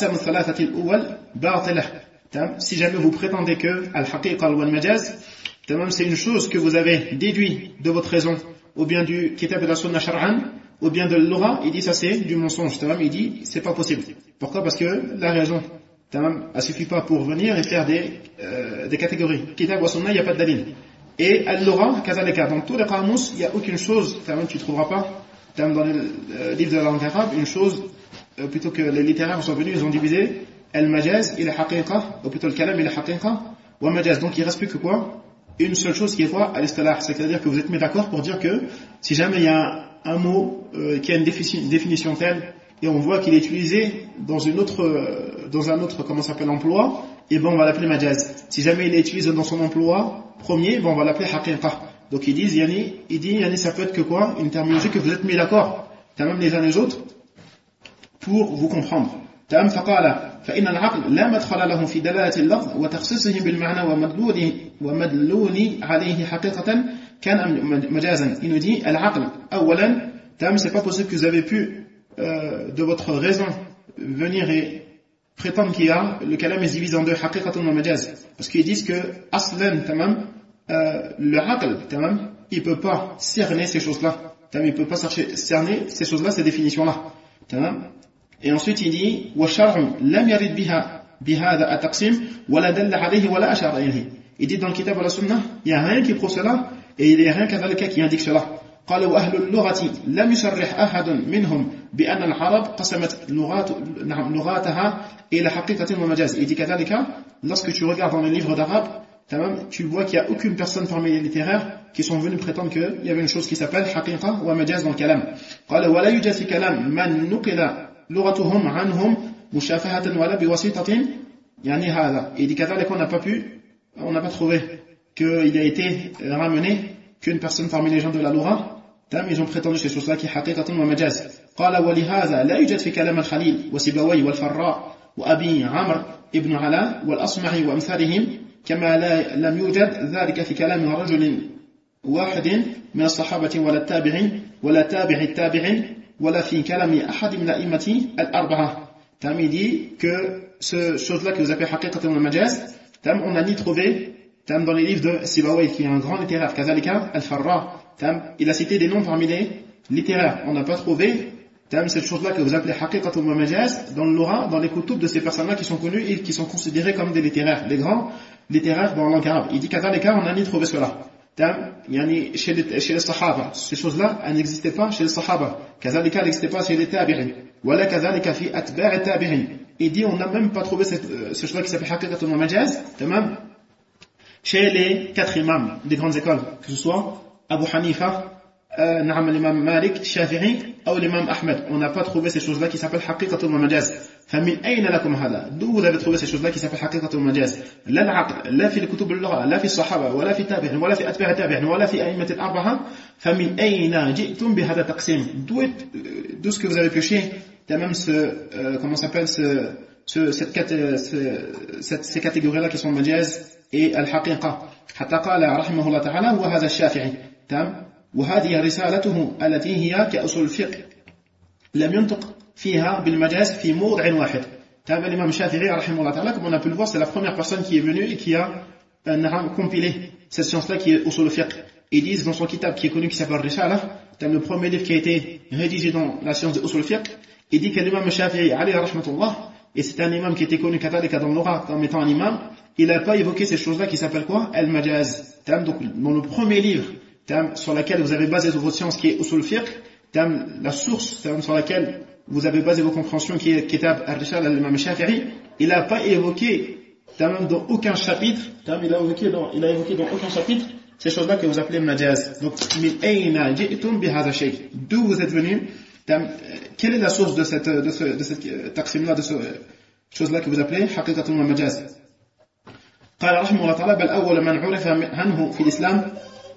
si jamais vous prétendez que al-haqiqa wal-majaz c'est une chose que vous avez déduit de votre raison, ou bien du kitab et la sunna shar'an, ou bien de l'ura, il dit ça c'est du mensonge. Il dit c'est pas possible. Pourquoi? Parce que la raison elle suffit pas pour venir et faire des catégories. Kitab wa sunna, il n'y a pas de dalil. Et al-lura, kazalika, dans tous les qamus, il n'y a aucune chose, tu ne trouveras pas dans les livres de la langue arabe, une chose, plutôt que les littéraires sont venus, ils ont divisé al-majaz, il est haqiqa, ou plutôt le kalam, il est haqiqa, ou majaz. Donc il reste plus que quoi? Une seule chose qui est quoi? Al-istilah, c'est-à-dire que vous êtes mis d'accord pour dire que si jamais il y a un mot qui a une définition telle, et on voit qu'il est utilisé dans un autre emploi, et ben on va l'appeler majaz. Si jamais il est utilisé dans son emploi premier, ben on va l'appeler haqiqa. Donc ils disent, ça peut être que quoi? Une terminologie que vous êtes mis d'accord, même les uns les autres, pour vous comprendre. تمام فقال فإن العقل لا مدخل له في دلالة اللفظ وتخصيصه بالمعنى ومدلول عليه حقيقة كان مجازا. Il nous dit العقل أولا تمام c'est pas possible que vous avez pu de votre raison venir et prétendre qu'il y a le kalam est divisé en deux حقيقة ومجاز parce qu'ils disent que aslan تمام le aql تمام il peut pas cerner ces choses-là تمام il peut pas cerner ces choses-là ces définitions-là تمام. Et ensuite il dit وَالشَّرْعُ لَمْ يَرِدْ بِهَذَا التَّقْسِيمِ وَلَا دَلَّ عَلَيْهِ وَلَا أَشَارَ إِلَيْهِ. Il dit dans le kitab wa la sunna, il n'y a rien qui prouve cela et il n'y a rien كذلك qui indique cela. قال وأهل اللغة لم يصرح أحد منهم بأن العرب قسمت لغاتها إلى حقيقة ومجاز. Il dit كذلك lorsque tu regardes dans les livres d'arabe, tu vois qu'il n'y a aucune personne parmi les littéraires qui sont venus prétendre qu'il y avait une chose qui s'appelle haqiqa wa majaz dans le kalam. قال ولا يوجد في كلام من نقل لغتهم عنهم مشافهة ولا بواسطة يعني هذا. Il dit كذلك on n'a pas trouvé qu'il a été ramené qu'une personne parmi les gens de la Loura, ils ont prétendu ces choses-là qui حقيقة ومجاز. قال ولهذا لا يوجد في كلام الخليل وسيبويه والفراء وأبي عمرو ابن علاء والأصمعي وأمثالهم كما لم يوجد ذلك في كلام رجل واحد من الصحابة ولا التابعين ولا تابع التابعين ولا في كلام أحد من الأئمة الأربعة. Il dit que ce chose-là que vous appelez حقيقة ومجاز, on a ni trouvé dans les livres de Sibawayh qui est un grand littéraire, كذلك الفراء, il a cité des noms parmi les littéraires. On n'a pas trouvé cette chose-là que vous appelez حقيقة ومجاز dans le Loura, dans les kutub de ces personnes-là qui sont connues et qui sont considérées comme des littéraires, les grands littéraires dans la langue arabe. Il dit كذلك on a ni trouvé cela. Chez les Sahaba, ces choses-là, elles n'existaient pas chez les Sahaba. كذلك elles n'existaient pas chez les Tabi'in. ولا كذلك في أتباع التابعين. Il dit on n'a même pas trouvé ce chose-là qui s'appelle حقيقة ومجاز, chez les 4 imams des grandes écoles, que ce soit Abu Hanifa, l'imam Malik, Shafi'i ou l'imam Ahmed. On n'a pas trouvé ces choses-là qui s'appellent حقيقة ومجاز. فمن أين لكم هذا؟ D'où vous avez trouvé ces choses-là qui s'appellent حقيقة ومجاز؟ لا العقل، لا في الكتب اللغة، لا في الصحابة، ولا في التابعين، ولا في أتباع التابعين، ولا في أئمة الأربعة. فمن أين جئتم بهذا التقسيم؟ D'où ce que vous avez pioché? Même comment s'appelle ces catégories-là qui sont majaz et al-haqiqa. حتى قال رحمه الله تعالى وهذا الشافعي وهذه رسالته التي هي كأصول الفقه لم ينطق فيها بالمجاز في موضع واحد. l'imam Shafi'i رحمه الله تعالى, comme on a pu le voir, c'est la première personne qui est venue et qui a compilé cette science-là qui est usul al-fiqh. Ils disent dans son kitab qui est connu qui s'appelle Risala, le premier livre qui a été rédigé dans la science de usul al-fiqh, il dit que l'imam Shafi'i alayhi rahmatullah, et c'est un imam qui était connu kathalika dans l'aura comme étant un imam, il n'a pas évoqué ces choses-là qui s'appellent quoi? Al-Majaz. Donc dans le premier livre sur laquelle vous avez basé votre science qui est usul al-fiqh, la source sur laquelle vous avez basé vos compréhensions qui est Kitab al-Risala al-Imam Shafi'i, il n'a pas évoqué dans aucun chapitre, il a évoqué dans aucun chapitre ces choses-là que vous appelez majaz. Donc min ayna ji'tum bi hadha shay, d'où vous êtes venus, quelle est la source de cette taqsim-là, de ce chose-là que vous appelez haqiqatun wa majaz? قال رحمه الله تعالى بل أول من عرف عنه في الإسلام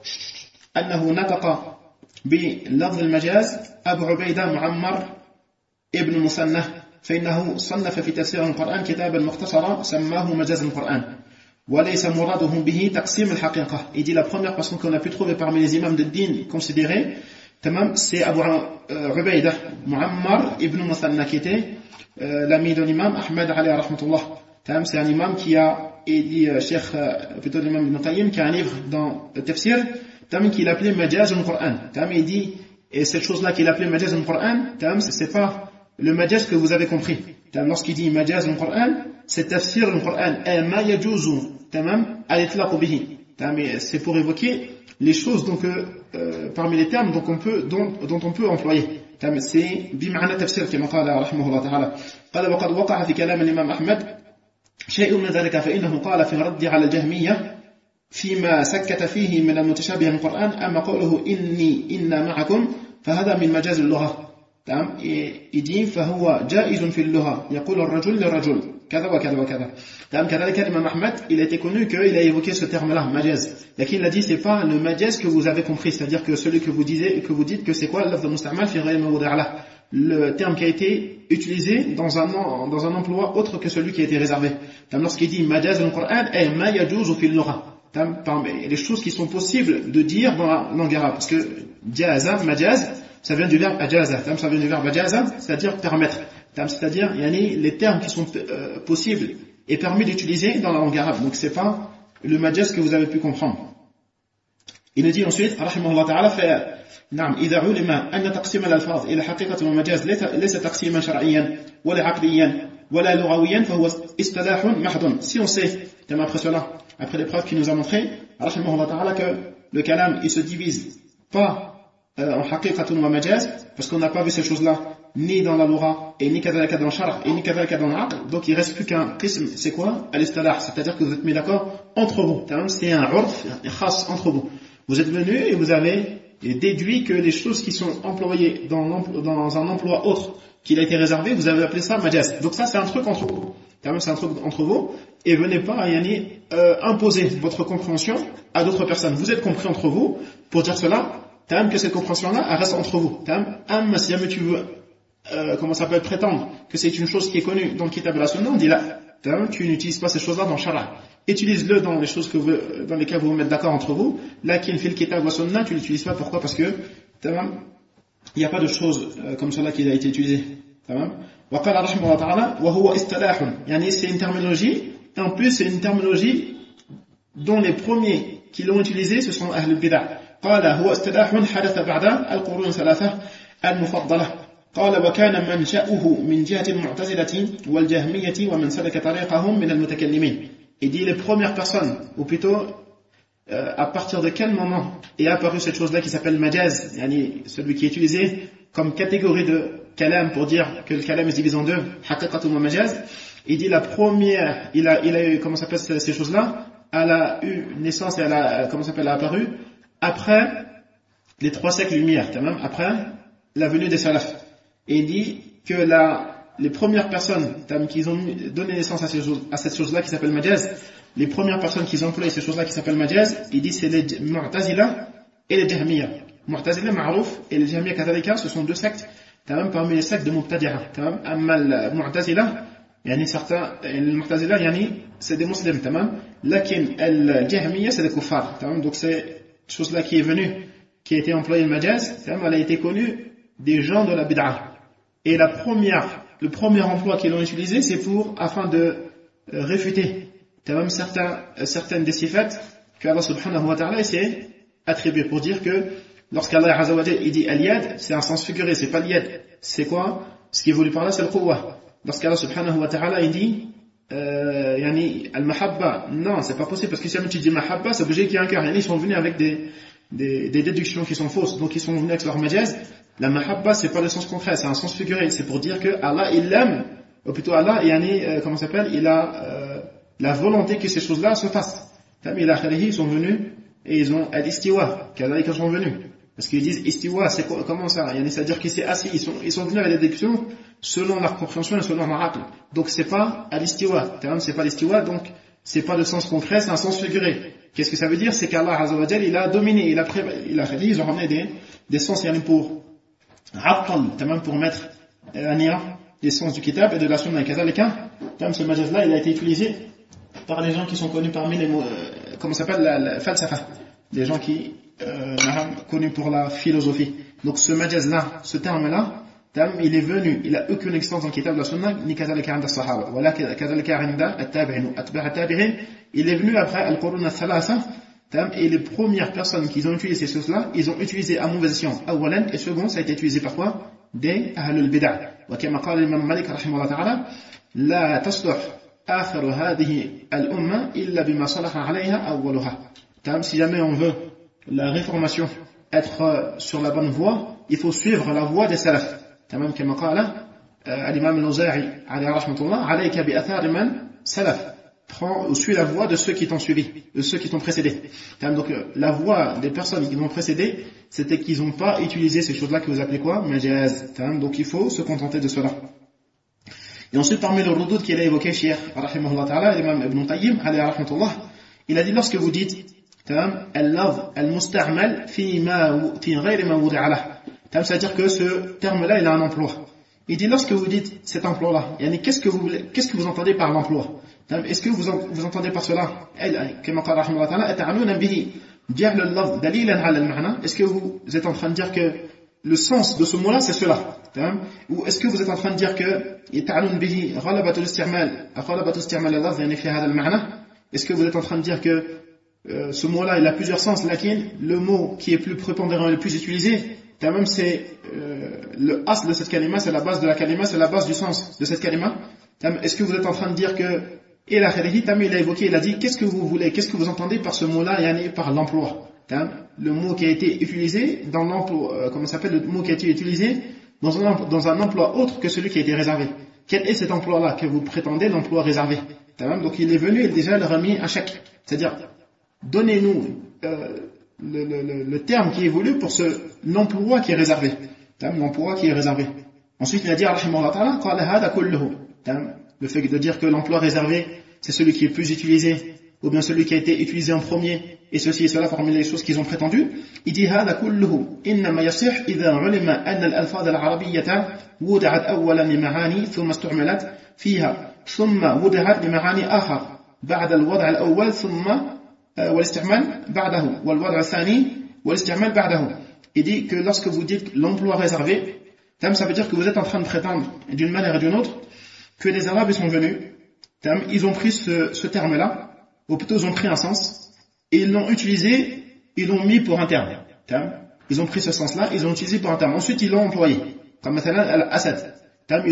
أنه نطق بلفظ المجاز أبو عبيدة معمر ابن مسنة فإنه صنف في تفسير القرآن كتابا مختصرا سماه مجاز القرآن وليس مراده به تقسيم الحقيقة. Il dit la première personne qu'on a pu trouver parmi les imams de din considérés, c'est Abu Ubaydah Muammar ibn Musanna qui était l'ami de l'imam Ahmed alayhi rahmatullah. C'est un imam qui a, et dit Cheikh, plutôt l'imam Ibn Qayyim, qui a un livre dans le tafsir qu'il appelait Majaz al-Qur'an. Il dit, et cette chose-là qu'il appelait Majaz al-Qur'an, c'est pas le Majaz que vous avez compris. Lorsqu'il dit Majaz al-Qur'an, c'est tafsir al-Qur'an. Ma yajuzu, al-itlaq bihi. C'est pour évoquer les choses donc, parmi les termes dont on peut employer. C'est bima'ana tafsir, comme قال رحمه الله تعالى. قال وقد وقع في كلام الإمام أحمد شيء من ذلك فإنه قال في الرد على الجهمية فيما سكت فيه من المتشابه القرآن أما قوله إنا معكم فهذا من مجاز اللغة. Il dit فهو جائز في اللغة يقول الرجل للرجل كذا وكذا وكذا. كذلك l'imam Ahmed, il a été connu qu'il a évoqué ce terme-là, majaz. Lakin il a dit c'est pas le majaz que vous avez compris, c'est-à-dire que celui que vous dites que c'est quoi l'afd musta'mal fi ghayri mawdi' lah. Le terme qui a été utilisé dans un emploi autre que celui qui a été réservé. Lorsqu'il dit majaz dans le Coran, ay ma yajuzu fil lugha. Les choses qui sont possibles de dire dans la langue arabe, parce que jaza, majaz, ça vient du verbe ajaza, ça vient du verbe ajaza, c'est-à-dire permettre, c'est-à-dire les termes qui sont possibles et permis d'utiliser dans la langue arabe. Donc c'est pas le majaz que vous avez pu comprendre. Il nous dit ensuite, rahimahullah ta'ala, نعم إذا علم أن تقسيم الألفاظ إلى حقيقة ومجاز ليس تقسيما شرعيا ولا عقليا ولا لغويا فهو اصطلاح محض. Si on sait, après cela, après les preuves qu'il nous a montré, rahimahullah ta'ala, que le kalam il se divise pas en haqiqatun wa majaz, parce qu'on n'a pas vu ces choses-là ni dans la lugha et ni kadhalika dans le shar' et ni kadhalika dans l'aql, donc il reste plus qu'un qism, c'est quoi? Al-istilah, c'est-à-dire que vous êtes mis d'accord entre vous, c'est un urf, un khas entre vous. Vous êtes venus et vous avez déduit que les choses qui sont employées dans un emploi autre qu'il a été réservé, vous avez appelé ça majaz. Donc ça c'est un truc entre vous, c'est un truc entre vous, et venez pas imposer votre compréhension à d'autres personnes. Vous êtes compris entre vous pour dire cela, que cette compréhension-là elle reste entre vous. Si jamais tu veux comment ça peut prétendre que c'est une chose qui est connue dans le kitab et la sunna, on dit là, tu n'utilises pas ces choses-là dans le shara. Utilise-le dans les choses dans lesquelles vous vous mettez d'accord entre vous. Lakin fil kitab wa sunna, tu l'utilises pas. Pourquoi? Parce que il n'y a pas de choses comme cela qui a été utilisée. Wa qala rahimahullah ta'ala wa huwa istilahun. C'est une terminologie, et en plus c'est une terminologie dont les premiers qui l'ont utilisé ce sont ahl al-bid'ah. Qala huwa istilahun hadatha ba'da al-qurun thalatha al-mufaddalah. قال وكان منشأه من جهة المعتزلة والجهمية ومن سلك طريقهم من المتكلمين. Il dit les premières personnes, ou plutôt à partir de quel moment est apparue cette chose-là qui s'appelle majaz, celui qui est utilisé comme catégorie de kalam pour dire que le kalam est divisé en deux, haqiqatun wa majaz. Il dit la première, il a eu, comment s'appelle ces choses-là, elle a eu naissance et elle a apparu après les 3 siècles lumière, après la venue des salafs. Et il dit que les premières personnes qui ont donné naissance à cette chose-là qui s'appelle majaz, les premières personnes qui ont employé ces choses-là qui s'appellent majaz, il dit c'est les Mu'tazila et les Jahmiya. Mu'tazila ma'rouf et les Jahmiya kadhalika, ce sont 2 sectes parmi les sectes de Mubtadi'a. Amma al-Mu'tazila, certains, les Mu'tazila c'est des musulmans, lakin al-Jahmiya c'est des kuffars. Donc c'est chose-là qui est venue, qui a été employée le majaz, elle a été connue des gens de la bid'ah. Et le premier emploi qu'ils ont utilisé, c'est afin de réfuter certaines des sifat qu'Allah subhanahu wa ta'ala s'est attribué, pour dire que lorsqu'Allah azza wa jalla il dit al-yad, c'est un sens figuré, c'est pas l'yad. C'est quoi? Ce qui est voulu par là, c'est le quwwa. Lorsqu'Allah subhanahu wa ta'ala il dit al-mahabba, non, c'est pas possible, parce que si tu dis mahabba, c'est obligé qu'il y ait un cœur. Ils sont venus avec des déductions qui sont fausses, donc ils sont venus avec leur majaz. La mahabba, c'est pas le sens concret, c'est un sens figuré, c'est pour dire que Allah il l'aime, ou plutôt Allah il a la volonté que ces choses-là se fassent. Ils sont venus et ils ont al-istiwa, qu'ils sont venus, parce qu'ils disent istiwa, c'est comment ça? C'est-à-dire qu'il s'est assis, ils sont venus avec des déductions selon leur compréhension et selon leur aql. Donc c'est pas al-istiwa, c'est pas l'istiwa, donc c'est pas le sens concret, c'est un sens figuré. Qu'est-ce que ça veut dire? C'est qu'Allah azza wa jalla il a dominé, ils ont ramené des sens pour pour mettre les sens du kitab et de la sunna. Ce majaz-là, il a été utilisé par les gens qui sont connus parmi les la falsafa, les gens qui connus pour la philosophie. Donc ce majaz-là, ce terme-là, il est venu, il a aucune existence dans le kitab de la sunna, ni kadhalika 'inda as-sahaba, wala kadhalika 'inda at-tabi'in, atba' at-tabi'in. Il est venu après al-qurun ath-thalatha. Et les premières personnes qui ont utilisé ces choses-là, ils ont utilisé à mauvaise escient, awalan, et second, ça a été utilisé par quoi? Des ahlul bid'ah. Wa kama qala l'imam Malik rahimahullah ta'ala, la tasluh akhiru hadhihi al-umma illa bima salaha 'alayha awwaluha. Si jamais on veut la réformation être sur la bonne voie, il faut suivre la voie des salafs. Kama qala al-imam al-Auza'i alayhi rahmatullah, 'alayka bi athar man salaf. Suis la voie de ceux qui t'ont suivi, de ceux qui t'ont précédé. Donc la voie des personnes qui t'ont précédé, c'était qu'ils n'ont pas utilisé ces choses-là que vous appelez quoi? Majaz. Donc il faut se contenter de cela. Et ensuite, parmi le rudoud qu'il a évoqué, Cheikh, rahimahullah ta'ala, l'imam Ibn Tayyib, alayhi rahmatullah, il a dit lorsque vous dites, al-lafz al-musta'mal fi ghayri ma wudi'a lahu, c'est-à-dire que ce terme-là, il a un emploi. Il dit lorsque vous dites cet emploi-là, qu'est-ce que vous entendez par l'emploi? Est-ce que vous entendez par cela? Est-ce que vous êtes en train de dire que le sens de ce mot-là, c'est cela? Ou est-ce que vous êtes en train de dire que est-ce que vous êtes en train de dire que ce mot-là, il a plusieurs sens, le mot qui est plus prépondérant et le plus utilisé, c'est le as de cette kalima, c'est la base de la kalima, c'est la base du sens de cette kalima. Est-ce que vous êtes en train de dire que il a évoqué, il a dit qu'est-ce que vous voulez, qu'est-ce que vous entendez par ce mot-là, par l'emploi? Le mot qui a été utilisé dans l'emploi, le mot qui a été utilisé dans un emploi autre que celui qui a été réservé. Quel est cet emploi-là que vous prétendez l'emploi réservé? Donc il est venu et déjà leur a mis un chèque. C'est-à-dire, donnez-nous le terme qui est voulu pour l'emploi qui est réservé. L'emploi qui est réservé. Ensuite il a dit, le fait de dire que l'emploi réservé, c'est celui qui est plus utilisé, ou bien celui qui a été utilisé en premier, et ceci et cela parmi les choses qu'ils ont prétendu. Il dit هذا كله إنما يصح إذا علم أن الألفاظ العربية وضعت أولا لمعاني ثم استعملت فيها ثم وضعت لمعاني آخر بعد الوضع الأول ثم والاستعمال بعده والوضع الثاني والاستعمال بعده. Il dit que lorsque vous dites l'emploi réservé, ça veut dire que vous êtes en train de prétendre d'une manière et d'une autre que les Arabes sont venus, ils ont pris ce terme-là, ou plutôt ils ont pris un sens, et ils l'ont utilisé, ils l'ont mis pour un terme. Ils ont pris ce sens-là, ils l'ont utilisé pour un terme. Ensuite ils l'ont employé, comme maintenant al-asad. Ils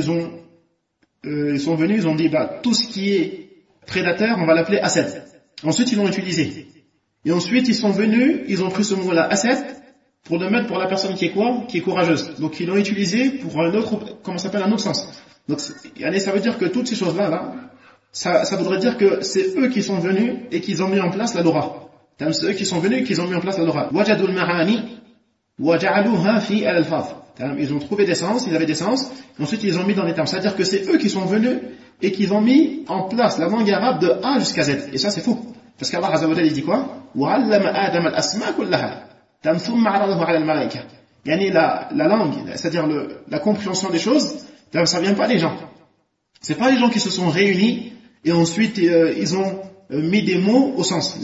sont venus, ils ont dit tout ce qui est prédateur, on va l'appeler asad. Ensuite ils l'ont utilisé. Et ensuite ils sont venus, ils ont pris ce mot-là asad pour le mettre pour la personne qui est quoi? Qui est courageuse. Donc ils l'ont utilisé pour un autre, un autre sens. Donc ça veut dire que toutes ces choses-là, ça voudrait dire que c'est eux qui sont venus et qu'ils ont mis en place la Dora. C'est eux qui sont venus et qu'ils ont mis en place la Dora. Wajadul ma'ani wa ja'aluha fi al-alfaz. Ils ont trouvé des sens, ils avaient des sens, ensuite ils ont mis dans les termes. C'est-à-dire que c'est eux qui sont venus et qu'ils ont mis en place la langue arabe de A jusqu'à Z. Et ça c'est faux. Parce qu'Allah Azza wa Jalla dit quoi? Wa 'allama Adama al-asma' kullaha. Thumma 'aradahu 'ala al-malaika. La langue, c'est-à-dire la compréhension des choses, ça vient pas des gens. C'est pas les gens qui se sont réunis et ensuite ils ont mis des mots au sens.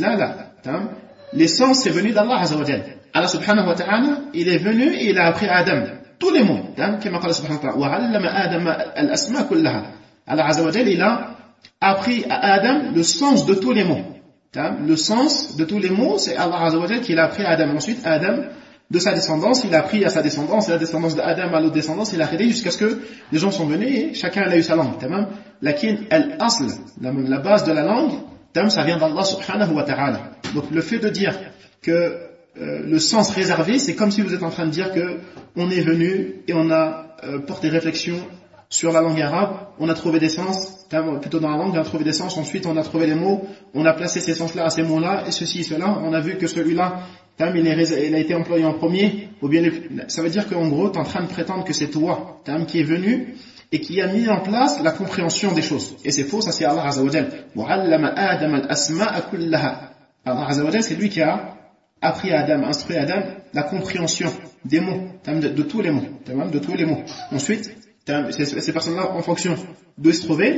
Les sens c'est venu d'Allah Azza wa Jalla. Allah subhanahu wa ta'ala, il est venu et il a appris à Adam tous les mots. Comme Allah subhanahu wa ta'ala, wa 'allama Adama al-asma' kullaha. Allah Azza wa Jalla, il a appris à Adam le sens de tous les mots. Le sens de tous les mots, c'est Allah Azza wa Jalla qui l'a appris à Adam. Ensuite, Adam, de sa descendance, il a appris à sa descendance, et la descendance d'Adam à l'autre descendance, il a arrêté jusqu'à ce que les gens sont venus et chacun a eu sa langue. Lakin al-asl, la base de la langue, ça vient d'Allah subhanahu wa ta'ala. Donc le fait de dire que le sens réservé, c'est comme si vous êtes en train de dire que on est venu et on a porté réflexion sur la langue arabe, on a trouvé des sens, plutôt dans la langue, on a trouvé des sens, ensuite on a trouvé les mots, on a placé ces sens-là à ces mots-là, et ceci et cela, on a vu que celui-là, il a été employé en premier, ou bien ça veut dire qu'en gros, tu es en train de prétendre que c'est toi, qui est venu, et qui a mis en place la compréhension des choses. Et c'est faux, ça c'est Allah Azza wa Jal. وَعَلَّمَ آدَمَ الْأَسْمَاءَ كُلَّهَا. Allah Azza wa Jal, c'est lui qui a appris à Adam, instruit Adam, la compréhension des mots, de tous les mots, de tous les mots. Ensuite, ces personnes-là, en fonction d'où ils se trouvaient,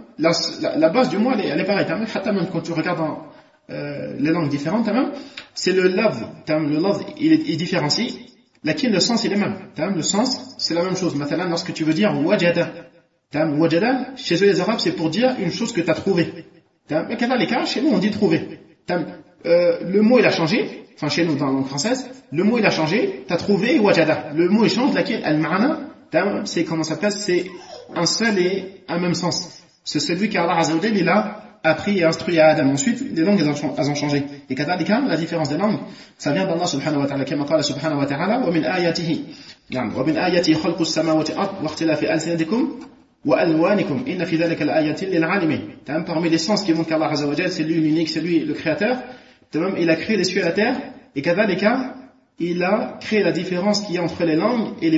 la base du mot, elle est pareille. Même quand tu regardes dans les langues différentes, c'est le love. Le love, il est différencié. Laquelle le sens, il est même. Le sens, c'est la même chose. Maintenant, lorsque tu veux dire wajada, wajada, chez eux les Arabes, c'est pour dire une chose que tu as trouvée. Mais quand les cas, chez nous, on dit trouver. Le mot, il a changé. Enfin, chez nous, dans la langue française, le mot, il a changé. Tu as trouvé wajada. Le mot, il change. Laquelle, al-ma'ana, c'est comment ça s'appelle, c'est un seul et un même sens. C'est celui qu'Allah Azza wa Jalla, il a appris et instruit à Adam. Ensuite, les langues, elles ont changé. Et kadhalika, la différence des langues, ça vient d'Allah subhanahu wa ta'ala, kama qala subhanahu wa ta'ala, wa min ayatihi khalqu as-samawati wal ardi wa ikhtilafi alsinatikum wa alwanikum inna fi dhalika la'ayatin lil 'alimin. Parmi les sens qui montrent qu'Allah Azza wa Jalla, c'est lui l'unique, c'est lui le créateur, il a créé les cieux et la terre, et kadhalika, il a créé la différence qu'il y a entre les langues et les peaux.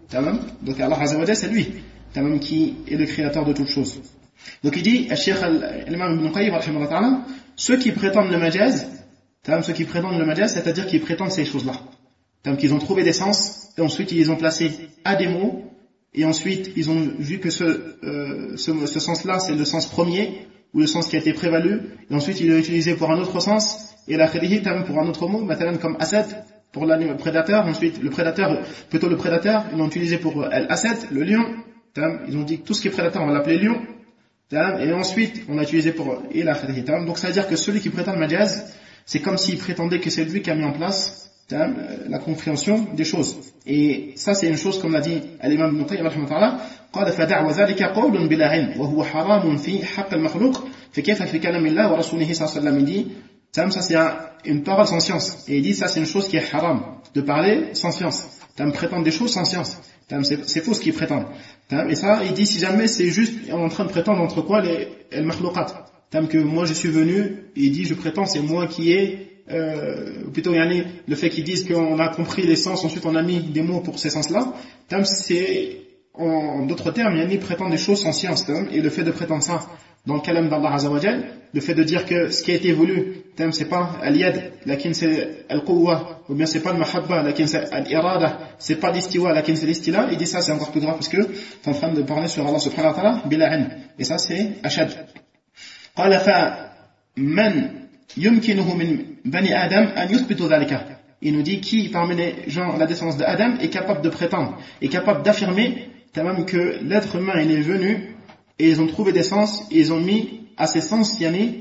Donc Allah Azza wa Jalla, c'est lui qui est le créateur de toutes choses. Donc il dit, l'imam Ibn Qayyim, ceux qui prétendent le majaz, c'est-à-dire qu'ils prétendent ces choses-là, qu'ils ont trouvé des sens, et ensuite ils les ont placés à des mots, et ensuite ils ont vu que ce sens-là c'est le sens premier, ou le sens qui a été prévalu, et ensuite ils l'ont utilisé pour un autre sens, et la khalihi pour un autre mot, comme asad, pour l'animal prédateur, ensuite le prédateur, ils l'ont utilisé pour al-asad, le lion, ils ont dit que tout ce qui est prédateur on va l'appeler lion, et ensuite on l'a utilisé pour il a khalihi. Donc ça veut dire que celui qui prétend le majaz, c'est comme s'il prétendait que c'est lui qui a mis en place la compréhension des choses. Et ça c'est une chose comme l'a dit l'imam Ibn Qayyim رحمه الله قال فدعوى ذلك قول بلا علم وهو حرام في حق المخلوق فكيف في كلام الله ورسوله صلى الله عليه وسلم. Il dit ça c'est une parole sans science, et il dit ça c'est une chose qui est haram de parler sans science, prétendre des choses sans science, c'est faux ce qu'ils prétendent. Et ça il dit si jamais c'est juste en train de prétendre entre quoi les makhlouqat, que moi je suis venu, il dit je prétends c'est moi qui ai plutôt le fait qu'ils disent qu'on a compris les sens, ensuite on a mis des mots pour ces sens-là, c'est en d'autres termes, ils prétendent des choses sans science, et le fait de prétendre ça dans le kalam d'Allah Azza wa Jal, le fait de dire que ce qui a été voulu, c'est pas al-yad, lakin c'est al-quwwa, ou bien c'est pas al-mahabba, lakin c'est al-irada, c'est pas l'istiwa, lakin c'est l'istila, il dit ça c'est encore plus grave parce que t'es en train de parler sur Allah subhanahu wa ta'ala bila ilm, et ça c'est ashad. قال فمن يمكنه من بني آدم أن يثبت ذلك. Il nous dit qui parmi les gens, la descendance d'Adam, est capable de prétendre, est capable d'affirmer que l'être humain il est venu et ils ont trouvé des sens et ils ont mis à ces sens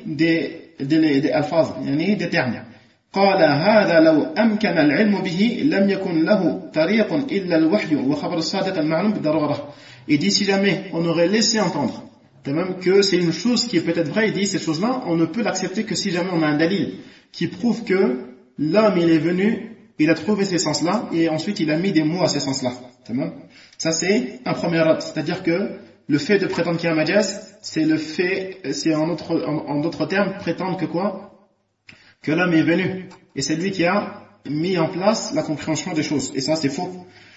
des alphaz, des termes. قال هذا لو أمكن العلم به لم يكن له طريق إلا الوحي وخبر الصادق المعلوم بالضرورة. Il dit si jamais on aurait laissé entendre que c'est une chose qui est peut-être vraie, il dit cette chose-là, on ne peut l'accepter que si jamais on a un dalil qui prouve que l'homme il est venu, il a trouvé ces sens-là et ensuite il a mis des mots à ces sens-là. Ça c'est un premier ordre, c'est-à-dire que le fait de prétendre qu'il y a un majaz, c'est en d'autres termes prétendre que quoi? Que l'homme est venu et c'est lui qui a mis en place la compréhension des choses, et ça c'est faux.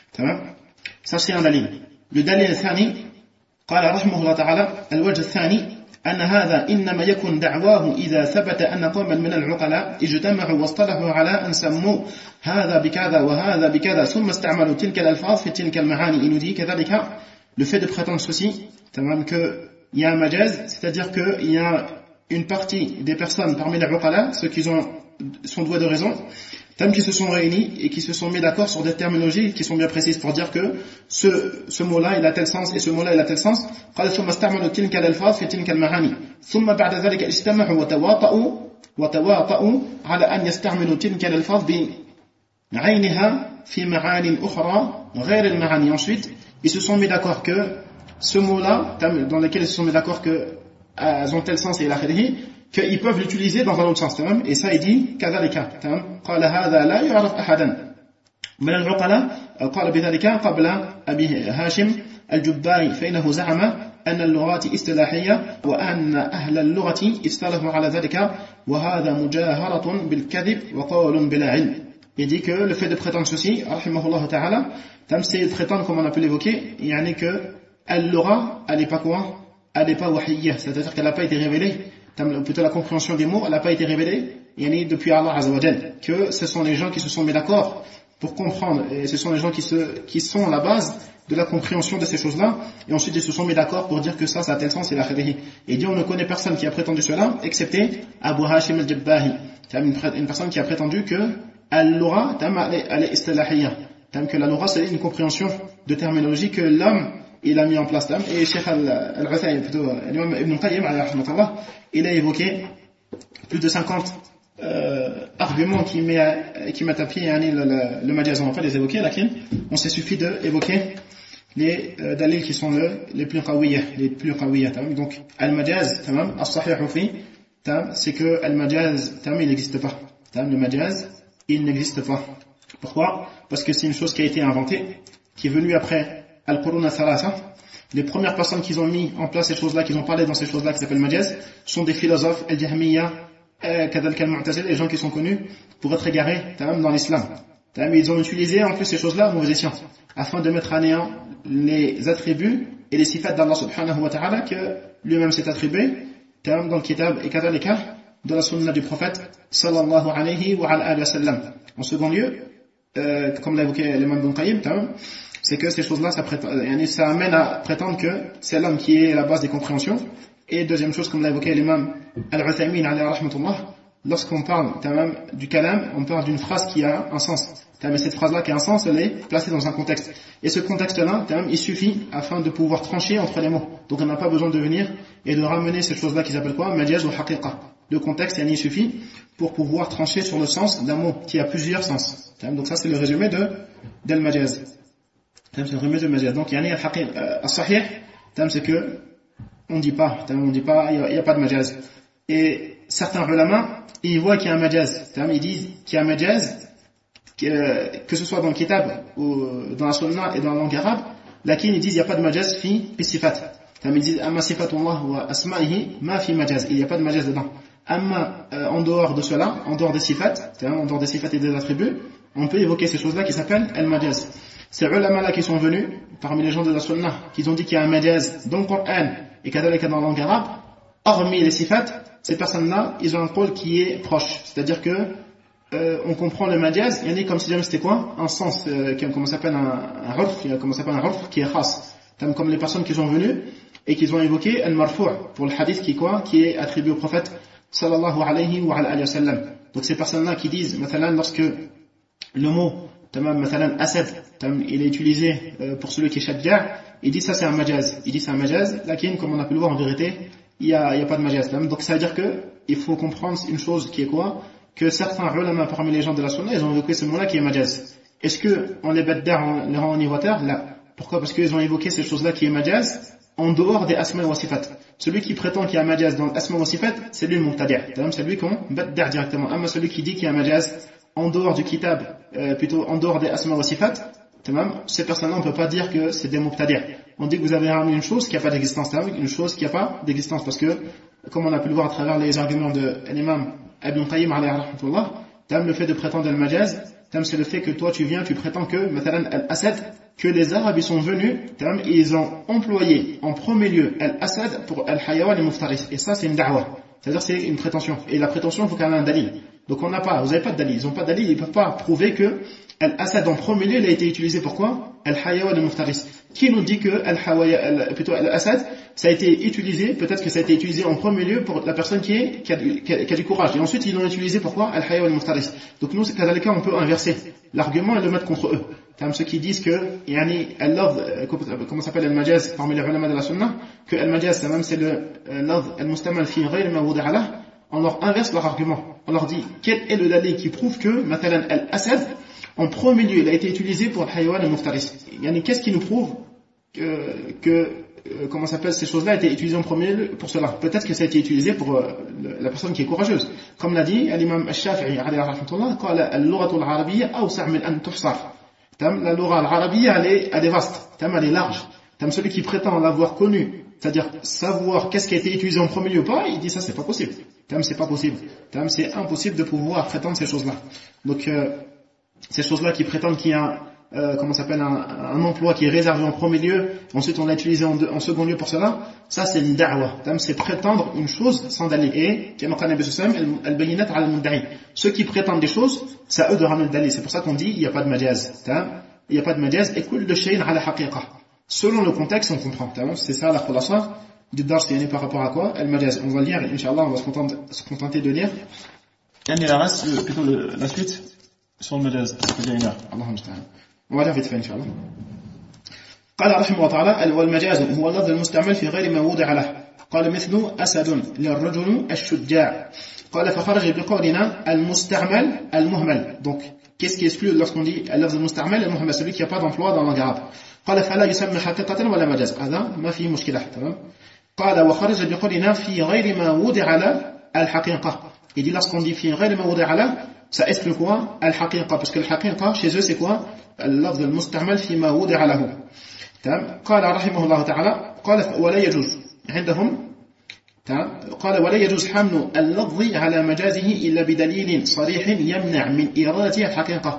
Ça c'est un dalil. Le dalil thani, قال رحمه الله تعالى الوجه الثاني أن هذا إنما يكون دعواه إذا ثبت أن قوما من العقلاء اجتمعوا واصطلحوا على أن سموا هذا بكذا وهذا بكذا ثم استعملوا تلك الألفاظ في تلك المعاني. Il nous dit كذلك le fait de prétendre ceci, qu'il y a un majaz, c'est-à-dire qu'il y a une partie des personnes parmi les uqala, ceux qui sont doués de raison, qui se sont réunis et qui se sont mis d'accord sur des terminologies qui sont bien précises pour dire que ce mot-là il a tel sens et ce mot-là il a tel sens. قال ثم استعملوا تلك الألفاظ في تلك المعاني ثم بعد ذلك اجتمعوا وتواطؤوا على أن يستعملوا تلك الألفاظ بعينها في معاني أخرى غير المعاني. Ensuite ils se sont mis d'accord que ce mot-là dans lequel ils se sont mis d'accord que elles ont tel sens et l'akhirihi, qu'ils peuvent l'utiliser dans un autre sens. Et ça il dit كذلك قال هذا لا يعرف أحدا من العقلاء قال بذلك قبل أبي هاشم الجباري فإنه زعم أن اللغات استلاحية وأن أهل اللغة استلحوا على ذلك وهذا مجاهرة بالكذب وقول بلا علم. Il dit que le fait de prétendre ceci, rahimahullah ta'ala, c'est de prétendre, comme on a pu l'évoquer, yani que al-lugha, elle n'est pas quoi? Elle n'est pas wahiyya, c'est-à-dire qu'elle n'a pas été révélée, plutôt la compréhension des mots, elle n'a pas été révélée, yani depuis Allah Azza wa Jal, que ce sont les gens qui se sont mis d'accord pour comprendre, et ce sont les gens qui sont la base de la compréhension de ces choses-là, et ensuite ils se sont mis d'accord pour dire que ça a tel sens et la khirihi. Et il dit on ne connaît personne qui a prétendu cela, excepté Abu Hashim al-Jabbahi, une personne qui a prétendu que al-lugha elle est istilahiyya, que la lugha c'est une compréhension de terminologie que l'homme il a mis en place. Et Cheikh al-Uthaymin, plutôt l'imam Ibn Qayyim il a évoqué plus de 50 arguments qui mettent à pied le majaz. On va pas les évoquer, lakin on s'est suffi d'évoquer les dalils qui sont les plus qawiyya. Donc al-majaz as-sahih fi c'est que al-majaz il n'existe pas. Le majaz il n'existe pas. Pourquoi? Parce que c'est une chose qui a été inventée, qui est venue après al-qurun al-thalatha. Les premières personnes qui ont mis en place ces choses-là, qui ont parlé dans ces choses-là, qui s'appellent majaz, sont des philosophes, al-jahmiyya, kadhalika al-mu'tazila, les gens qui sont connus pour être égarés dans l'islam. Ils ont utilisé en plus ces choses-là au mauvais escient, afin de mettre à néant les attributs et les sifats d'Allah subhanahu wa ta'ala que lui-même s'est attribué dans le kitab et kadhalika dans la sunna du prophète sallallahu alayhi wa sallam. En second lieu, comme l'a évoqué l'imam Ibn Qayyim, c'est que ces choses-là, ça amène à prétendre que c'est l'homme qui est la base des compréhensions. Et deuxième chose, comme l'a évoqué l'imam Al-Uthaymin alayhi rahmatullah, lorsqu'on parle du kalam, on parle d'une phrase qui a un sens. Mais cette phrase-là qui a un sens, elle est placée dans un contexte. Et ce contexte-là, il suffit afin de pouvoir trancher entre les mots. Donc on n'a pas besoin de venir et de ramener cette chose-là qui s'appelle quoi? Majaz ou haqiqa. Le contexte, il suffit pour pouvoir trancher sur le sens d'un mot qui a plusieurs sens. Donc ça, c'est le résumé del majaz. C'est le résumé de majaz. Donc il y a al-sahih, c'est que on dit pas, il n'y a pas de majaz. Et certains ulama, ils voient qu'il y a un majaz. Ils disent qu'il y a un majaz, que ce soit dans le kitab ou dans la sunna et dans la langue arabe, laquelle ils disent qu'il n'y a pas de majaz fi sifat. Ils disent amma sifatullah wa asma'ihi ma fi majaz. Il n'y a pas de majaz dedans. Amma en dehors de cela, en dehors des sifat, en dehors des sifat et des attributs, on peut évoquer ces choses-là qui s'appellent al-majaz. Ces ulama-là qui sont venus, parmi les gens de la sunna, qui ont dit qu'il y a un majaz dans le Coran et kadhalika dans la langue arabe, hormis les sifat, ces personnes-là, ils ont un rôle qui est proche. C'est-à-dire que on comprend le majaz, il y en a comme si jamais c'était quoi? Un sens, comment s'appelle un urf qui est khas. Comme les personnes qui sont venues et qui ont évoqué al-marfu' pour le hadith qui est attribué au prophète sallallahu alayhi wa sallam. Donc ces personnes-là qui disent, lorsque le mot asad, il est utilisé pour celui qui est shadja', il dit ça c'est un majaz. Il dit c'est un majaz, laquelle, comme on a pu le voir en vérité, il y a pas de majaz. Donc ça veut dire que il faut comprendre une chose qui est quoi? Que certains ulama parmi les gens de la sunna, ils ont évoqué ce mot-là qui est majaz. Est-ce que on les baddar, on les rend en ivoire? Là. Pourquoi? Parce qu'ils ont évoqué ces choses-là qui est majaz en dehors des asma wa sifat. Celui qui prétend qu'il y a un majaz dans l'asma wa sifat, c'est lui le muqtadi'. C'est lui qu'on baddar directement. Amma celui qui dit qu'il y a un majaz en dehors du kitab, plutôt en dehors des asma wa sifat, ces personnes-là, on ne peut pas dire que c'est des muqtadi'. On dit que vous avez ramené une chose qui n'a pas d'existence, une chose qui n'a pas d'existence, parce que, comme on a pu le voir à travers les arguments de l'imam Ibn Qayyim alayhi rahmatullah, le fait de prétendre al-majaz, c'est le fait que toi tu viens, tu prétends que, al-asad, que les Arabes ils sont venus, ils ont employé en premier lieu al-asad pour al-hayawan al-muftaris. Et ça c'est une da'wa. C'est-à-dire c'est une prétention. Et la prétention, il faut qu'elle ait un dalil. Donc vous n'avez pas de dalil. Ils n'ont pas de dalil, ils ne peuvent pas prouver que al-asad en premier lieu, il a été utilisé pour quoi? Al-hayawan al-muftaris. Qui nous dit que al-asad, ça a été utilisé, peut-être que ça a été utilisé en premier lieu pour la personne qui a du courage. Et ensuite, ils l'ont utilisé pour quoi? Al-hayawan al-muftaris. Donc nous, dans les cas, on peut inverser l'argument et le mettre contre eux. Ceux qui disent que, comment s'appelle al-majaz parmi les ulama de la sunna, que al-majaz, c'est le lafz al-mustamal fi ghayr ma wudi'a lah, on leur inverse leur argument. On leur dit, quel est le dalil qui prouve que, al-asad, en premier lieu, il a été utilisé pour al-hayawan al-muftaris. Qu'est-ce qui nous prouve que comment s'appelle ces choses-là étaient utilisées en premier lieu pour cela? Peut-être que ça a été utilisé pour la personne qui est courageuse. Comme l'a dit l'imam al-Shafi'i alayhi rahmatullah, qala al-lughatu al-arabiyya awsa' min an tuhsar. La lugha al-arabiyya elle est vaste, elle est large. Celui qui prétend l'avoir connue, c'est-à-dire savoir qu'est-ce qui a été utilisé en premier lieu ou pas, il dit ça c'est pas possible. C'est pas possible. C'est impossible de pouvoir prétendre ces choses-là. Donc ces choses-là qui prétendent qu'il y a un emploi qui est réservé en premier lieu, ensuite on l'a utilisé en second lieu pour cela, ça c'est une da'wa, c'est prétendre une chose sans dalil. Et ceux qui prétendent des choses, c'est à eux de ramener le dalil. C'est pour ça qu'on dit il n'y a pas de majaz. Il n'y a pas de majaz, et kull shay'in ala haqiqa. Selon le contexte, on comprend. C'est ça la khulasa du dars par rapport à quoi? Al-majaz. On va lire, Inch'Allah, on va se contenter de lire. Plutôt la suite sur le majaz. On va lire vite fait, Inch'Allah. قال رحمه الله تعالى والمجاز هو اللفظ المستعمل في غير ما وضع له قال مثل أسد للرجل الشجاع قال فخرج بقولنا المستعمل المهمل. Donc qu'est-ce qui exclut lorsqu'on dit اللفظ المستعمل المهمل, celui qui n'a pas d'emploi dans la langue arabe. قال فلا يسمى حقيقة ولا مجاز, هذا ما فيه مشكلة. تمام. قال وخرج بقولنا في غير ما وضع له الحقيقة. Il dit lorsqu'on dit في غير ما وضع له, ça exclut quoi? الحقيقة, parce que الحقيقة chez eux c'est quoi? اللفظ المستعمل فيما وضع له. قال رحمه الله تعالى قال ولا يجوز عندهم قال ولا يجوز حمل اللفظ على مجازه إلا بدليل صريح يمنع من إرادة الحقيقة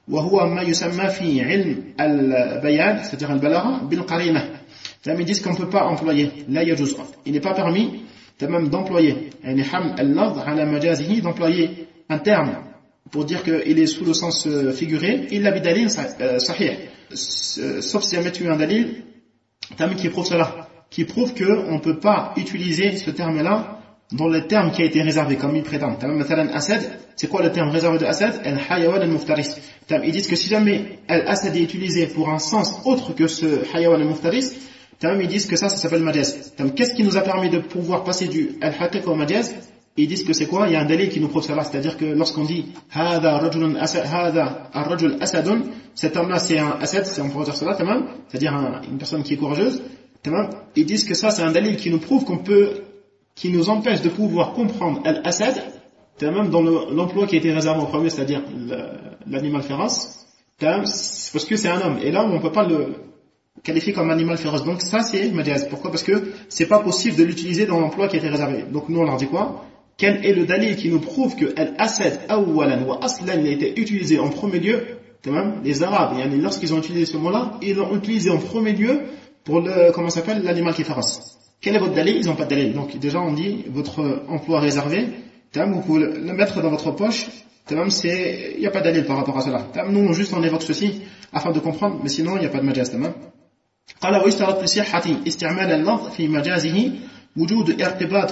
وهو ما يسمى في علم البيان c'est-à-dire البلاغة بالقرينة. Ils disent qu'on ne peut pas employer لا يجوز, il n'est pas permis même d'employer يعني حمل اللفظ على مجازه, d'employer un terme pour dire qu'il est sous le sens figuré, إلا بدليل صحيح, sauf si jamais tu as un dalil qui prouve cela, qui prouve qu'on ne peut pas utiliser ce terme-là dans le terme qui a été réservé, comme il prétend. مثلا Asad, c'est quoi le terme réservé de Asad? Al-Hayawan al-Muftaris. Ils disent que si jamais Al-Asad est utilisé pour un sens autre que ce Hayawan al-Muftaris, ils disent que ça s'appelle Majaz. Qu'est-ce qui nous a permis de pouvoir passer du Al-Haqiq au Majaz? Ils disent que c'est quoi? Il y a un dalil qui nous prouve cela, c'est-à-dire que lorsqu'on dit Hada rajulun asad, Hada ar-rajul asadun, cet homme-là c'est un Asad, on pourrait dire cela, c'est-à-dire une personne qui est courageuse. Ils disent que ça c'est un dalil qui nous prouve qui nous empêche de pouvoir comprendre Al-Asad, même dans l'emploi qui a été réservé au premier, c'est-à-dire l'animal féroce, parce que c'est un homme. Et là, on ne peut pas le qualifier comme animal féroce. Donc ça, c'est Majaz. Pourquoi? Parce que c'est pas possible de l'utiliser dans l'emploi qui a été réservé. Donc nous, on leur dit quoi? Quel est le dalil qui nous prouve que Al-Asad, awwalan wa aslan, a été utilisé en premier lieu? Les Arabes, lorsqu'ils ont utilisé ce mot-là, ils l'ont utilisé en premier lieu pour l'animal qui est féroce. Quel est votre dalil? Ils n'ont pas de dalil. Donc déjà on dit votre emploi réservé, vous pouvez le mettre dans votre poche, il n'y a pas de dalil par rapport à cela. Nous juste on évoque ceci afin de comprendre, mais sinon il n'y a pas de majaz. قال ويشترط لصحة استعمال اللفظ في مجازه وجود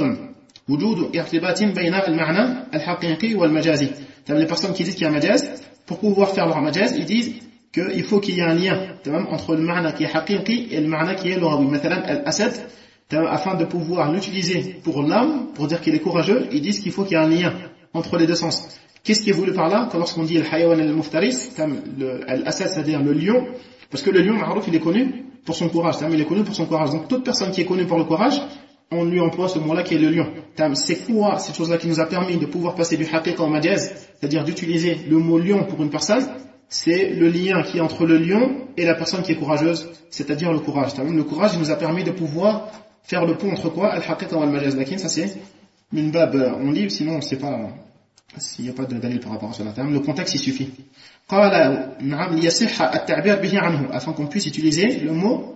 ارتباط بين المعنى الحقيقي والمجازي. Les personnes qui disent qu'il y a un majaz, pour pouvoir faire leur majaz, ils disent qu'il faut qu'il y ait un lien entre le ma'na qui est haqiqi et le ma'na qui est lughawi. مثلا Al-Asad, afin de pouvoir l'utiliser pour l'homme, pour dire qu'il est courageux, ils disent qu'il faut qu'il y ait un lien entre les deux sens. Qu'est-ce qui est voulu par là? Quand lorsqu'on dit Al-Hayawan al-Muftaris, Al-Asad, c'est-à-dire le lion, parce que le lion, Ma'rouf, il est connu pour son courage, il est connu pour son courage. Donc toute personne qui est connue pour le courage, on lui emploie ce mot-là qui est le lion. C'est quoi cette chose-là qui nous a permis de pouvoir passer du haqiqa au majaz, c'est-à-dire d'utiliser le mot lion pour une personne? C'est le lien qui est entre le lion et la personne qui est courageuse, c'est-à-dire le courage. Le courage, il nous a permis de pouvoir faire le pont entre quoi? Al-Haqiqa wa al-Majaz. Lakin, ça c'est une bab en livre, sinon on ne sait pas s'il n'y a pas de dalil par rapport à cela. Le contexte, il suffit. Afin qu'on puisse utiliser le mot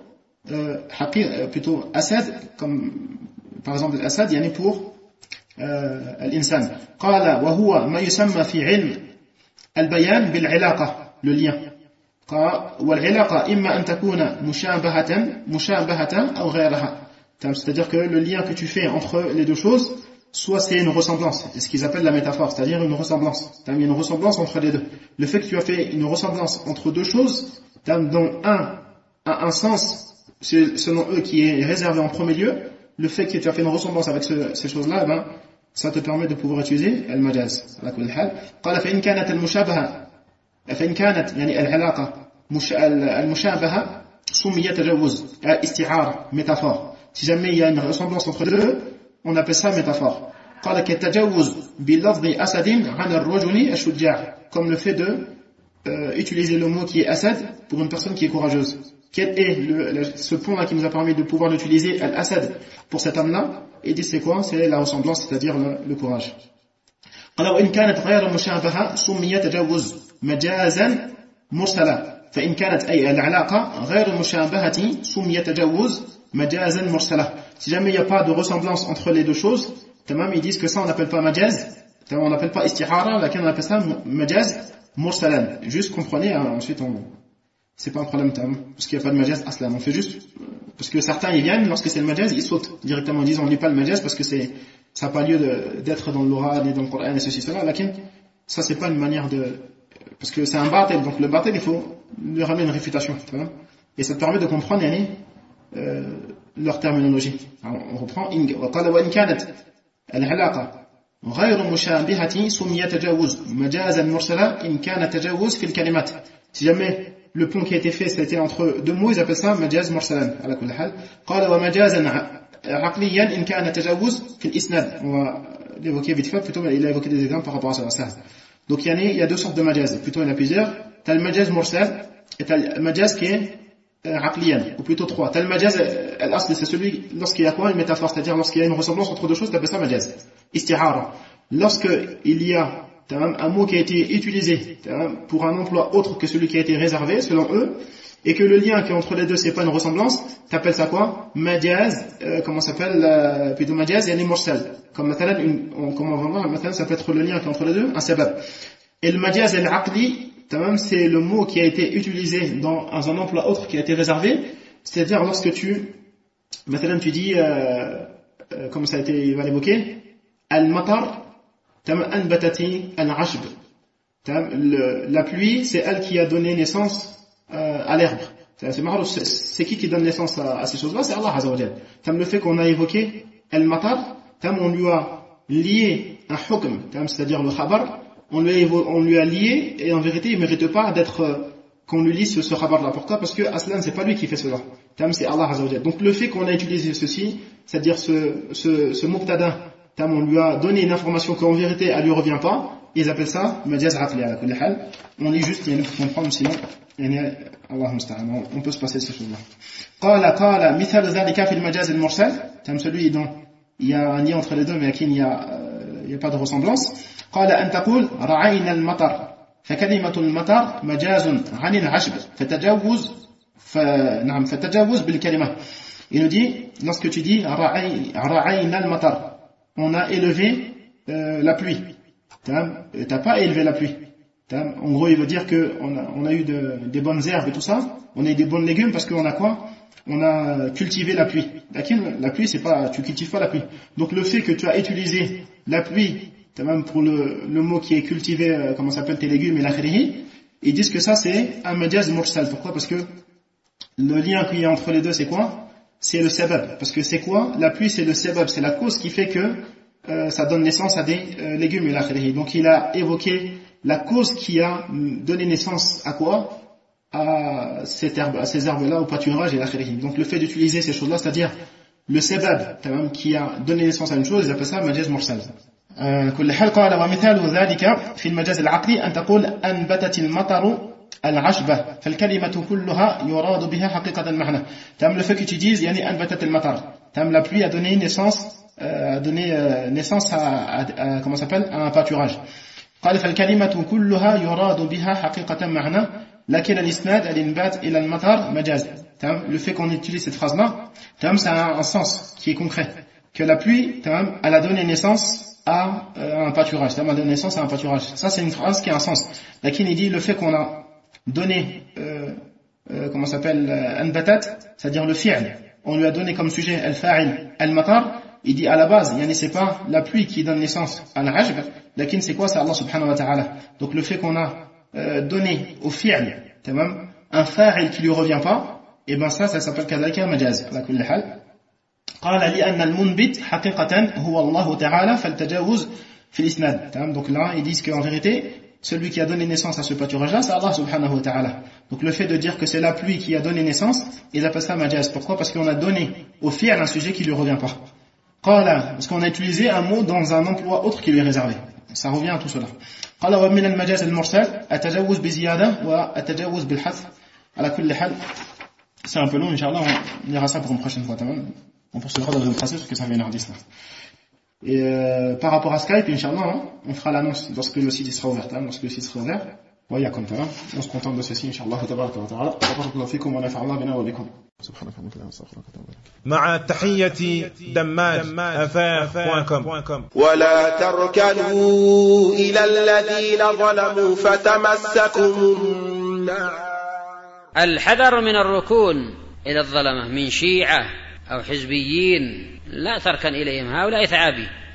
plutôt Asad, comme par exemple Asad, yani pour l'insan. قال وهو ما يسمى في علم البيان بالعلاقة, le lien. والعلاقة إما أن تكون مشابهة أو غيرها. C'est-à-dire que le lien que tu fais entre les deux choses, soit c'est une ressemblance, c'est ce qu'ils appellent la métaphore, c'est-à-dire une ressemblance. Il y a une ressemblance entre les deux. Le fait que tu as fait une ressemblance entre deux choses, dont un a un sens, selon eux, qui est réservé en premier lieu, le fait que tu as fait une ressemblance avec ces choses-là, ça te permet de pouvoir utiliser al-majaz. قال فإن كانت المشابهة فإن كانت يعني العلاقة المشابهة سمي تجوز استعارة métaphore. Si jamais il y a une ressemblance entre les deux, on appelle ça métaphore. قال كالتجوز بلفظ أسد عن الرجل الشجاع, comme le fait de utiliser le mot qui est Asad pour une personne qui est courageuse. Quel est ce point-là qui nous a permis de pouvoir l'utiliser, Al-Asad, pour cet homme-là? Et dit c'est quoi? C'est la ressemblance, c'est-à-dire le courage. قال وإن كانت غير مشابهة سمي تجوز مجازا مرسلا. فإن كانت أي العلاقة غير مشابهة سمي تجوز مجازا مرسلا. Si jamais il n'y a pas de ressemblance entre les deux choses, ils disent que ça on n'appelle pas majaz, on n'appelle pas istihara, laquelle on appelle ça majaz mursalan. Juste comprenez, ensuite c'est pas un problème, parce qu'il n'y a pas de majaz aslan. On fait juste, parce que certains ils viennent, lorsque c'est le majaz, ils sautent directement, ils disent on ne lit pas le majaz parce que ça n'a pas lieu d'être dans l'oral et dans le Coran et ceci, cela. Lakin, ça c'est pas une manière de, parce que c'est un batil, donc le batil il faut lui ramener une réfutation, et ça te permet de comprendre leur terminologie. Alors, on reprend وقال وإن كانت العلاقة غير مشابهة سمي تجاوز مجازا مرسلا إن كان تجاوز في الكلمات. Si jamais le pont qui a été fait c'était entre deux mots, ils appellent ça مجاز مرسلا على كل حال. قال ومجازا عقليا إن كان تجاوز في الإسناد. On va l'évoquer vite fait, plutôt il a évoqué des exemples par rapport à ça. Donc il y a deux sortes de majaz, plutôt il y en a plusieurs. Tu as le majaz mursal et tu as le majaz qui est aqliyan, ou plutôt trois. T'as le majaz, al-asl, c'est celui, lorsqu'il y a quoi? Une métaphore, c'est-à-dire lorsqu'il y a une ressemblance entre deux choses, t'appelles ça majaz. Istihara. Lorsqu'il y a un mot qui a été utilisé pour un emploi autre que celui qui a été réservé, selon eux, et que le lien qui est entre les deux, c'est pas une ressemblance, t'appelles ça quoi? Majaz, comment s'appelle, plutôt majaz, yani mursal. Comme maintenant, comment on va voir, maintenant, ça peut être le lien qui est entre les deux, un sabab. Et le majaz al-aqli, c'est le mot qui a été utilisé dans un emploi autre qui a été réservé, c'est-à-dire lorsque maintenant tu dis, comme ça a été évoqué, al-matar, anbatati al-ashb. La pluie, c'est elle qui a donné naissance à l'herbe. C'est marrant, c'est qui donne naissance à ces choses-là? C'est Allah Azza wa Jal. Le fait qu'on a évoqué al-matar, on lui a lié un hukm, c'est-à-dire le khabar, on lui a lié, et en vérité il ne mérite pas d'être qu'on lui lise ce khabar-là. Pourquoi? Parce que aslan, c'est pas lui qui fait cela, c'est Allah Azza wa Jal. Donc le fait qu'on a utilisé ceci, c'est-à-dire ce mubtada, on lui a donné une information qu'en vérité elle lui revient pas, ils appellent ça majaz aqli ala kulli hal. On lit juste pour comprendre, sinon Allah musta'an, on peut se passer ces choses-là. Qala mithal dhalika fi al-majaz al-mursal, celui dont il y a un lien entre les deux mais il n'y a pas de ressemblance. Qala an taqul ra'ayna al-matar, fa kalimatu al-matar majazun 'an al-'ashb, fatajawuz bil kalima. Il nous dit, lorsque tu dis ra'ayna al-matar, on a élevé la pluie. T'as pas élevé la pluie. En gros, il veut dire qu'on a eu des bonnes herbes et tout ça, on a eu des bons légumes parce qu'on a quoi? On a cultivé la pluie. La pluie, c'est pas, tu cultives pas la pluie. Donc le fait que tu as utilisé la pluie, même pour le mot qui est cultivé, comment s'appelle tes légumes et l'akhrihi, ils disent que ça c'est un majaz mursal. Pourquoi? Parce que le lien qu'il y a entre les deux, c'est quoi? C'est le sabab. Parce que c'est quoi? La pluie, c'est le sabab, c'est la cause qui fait que ça donne naissance à des légumes et l'akhrihi. Donc il a évoqué la cause qui a donné naissance à quoi? À ces herbes-là, au pâturage et l'akhrihi. Donc le fait d'utiliser ces choses-là, c'est-à-dire le sabab qui a donné naissance à une chose, ils appellent ça majaz mursal. كل حال قال ومثال ذلك في المجاز العقلي أن تقول أنبتت المطر العشبة فالكلمة كلها يراد بها حقيقة المعنى. le fait que tu dises يعني أنبتت المطر, la pluie a donné naissance à comment s'appelle, à un pâturage. قال فالكلمة كلها يراد بها حقيقة معنى لكن الإسناد الإنبات إلى المطر مجاز. Le fait qu'on utilise cette phrase-là, ça a un sens qui est concret, que la pluie, elle a donné naissance à un pâturage. Elle a donné naissance à un pâturage. Ça, c'est une phrase qui a un sens. Lakin il dit le fait qu'on a donné, comment s'appelle, anbatat, c'est-à-dire le fi'l, on lui a donné comme sujet al-fa'il, al-matar. Il dit à la base, c'est pas la pluie qui donne naissance à l'ajb, lakin c'est quoi? C'est Allah subhanahu wa ta'ala. Donc le fait qu'on a donné au fi'l, un fa'il qui lui revient pas, et ben ça s'appelle kadhalika majaz. Ala kulli hal. قال لأن المنبت حقيقة هو الله تعالى فالتجاوز في الإسناد. Donc là ils disent qu'en vérité celui qui a donné naissance à ce pâturage-là c'est Allah subhanahu wa ta'ala. Donc le fait de dire que c'est la pluie qui a donné naissance, ils appellent ça majaz. Pourquoi? Parce qu'on a donné au fi'l un sujet qui lui revient pas. Parce qu'on a utilisé un mot dans un emploi autre qui lui est réservé. Ça revient à tout cela. قال ومن المجاز المرسل التجاوز بزيادة والتجاوز بالحذف. على كل حال c'est un peu long, Inch'Allah, on ira ça pour une prochaine fois. On poursuivra dans une trace parce que ça vient un hadith là. Et par rapport à Skype, Inch'Allah, on fera l'annonce lorsque le site sera ouvert. Lorsque le site sera ouvert, voyez comme ça. On se contente de ceci, Inch'Allah. Tabaraka wa ta'ala. Barakallahu fikum wa nafa'allahu bina wa bikum. مع تحية دماج@affaires.com. ولا تركنوا إلى الذين ظلموا فتمسكم النار. الحذر من الركون إلى الظلمة من شيعة أو حزبيين، لا تركن إليهم، هؤلاء ثعابي.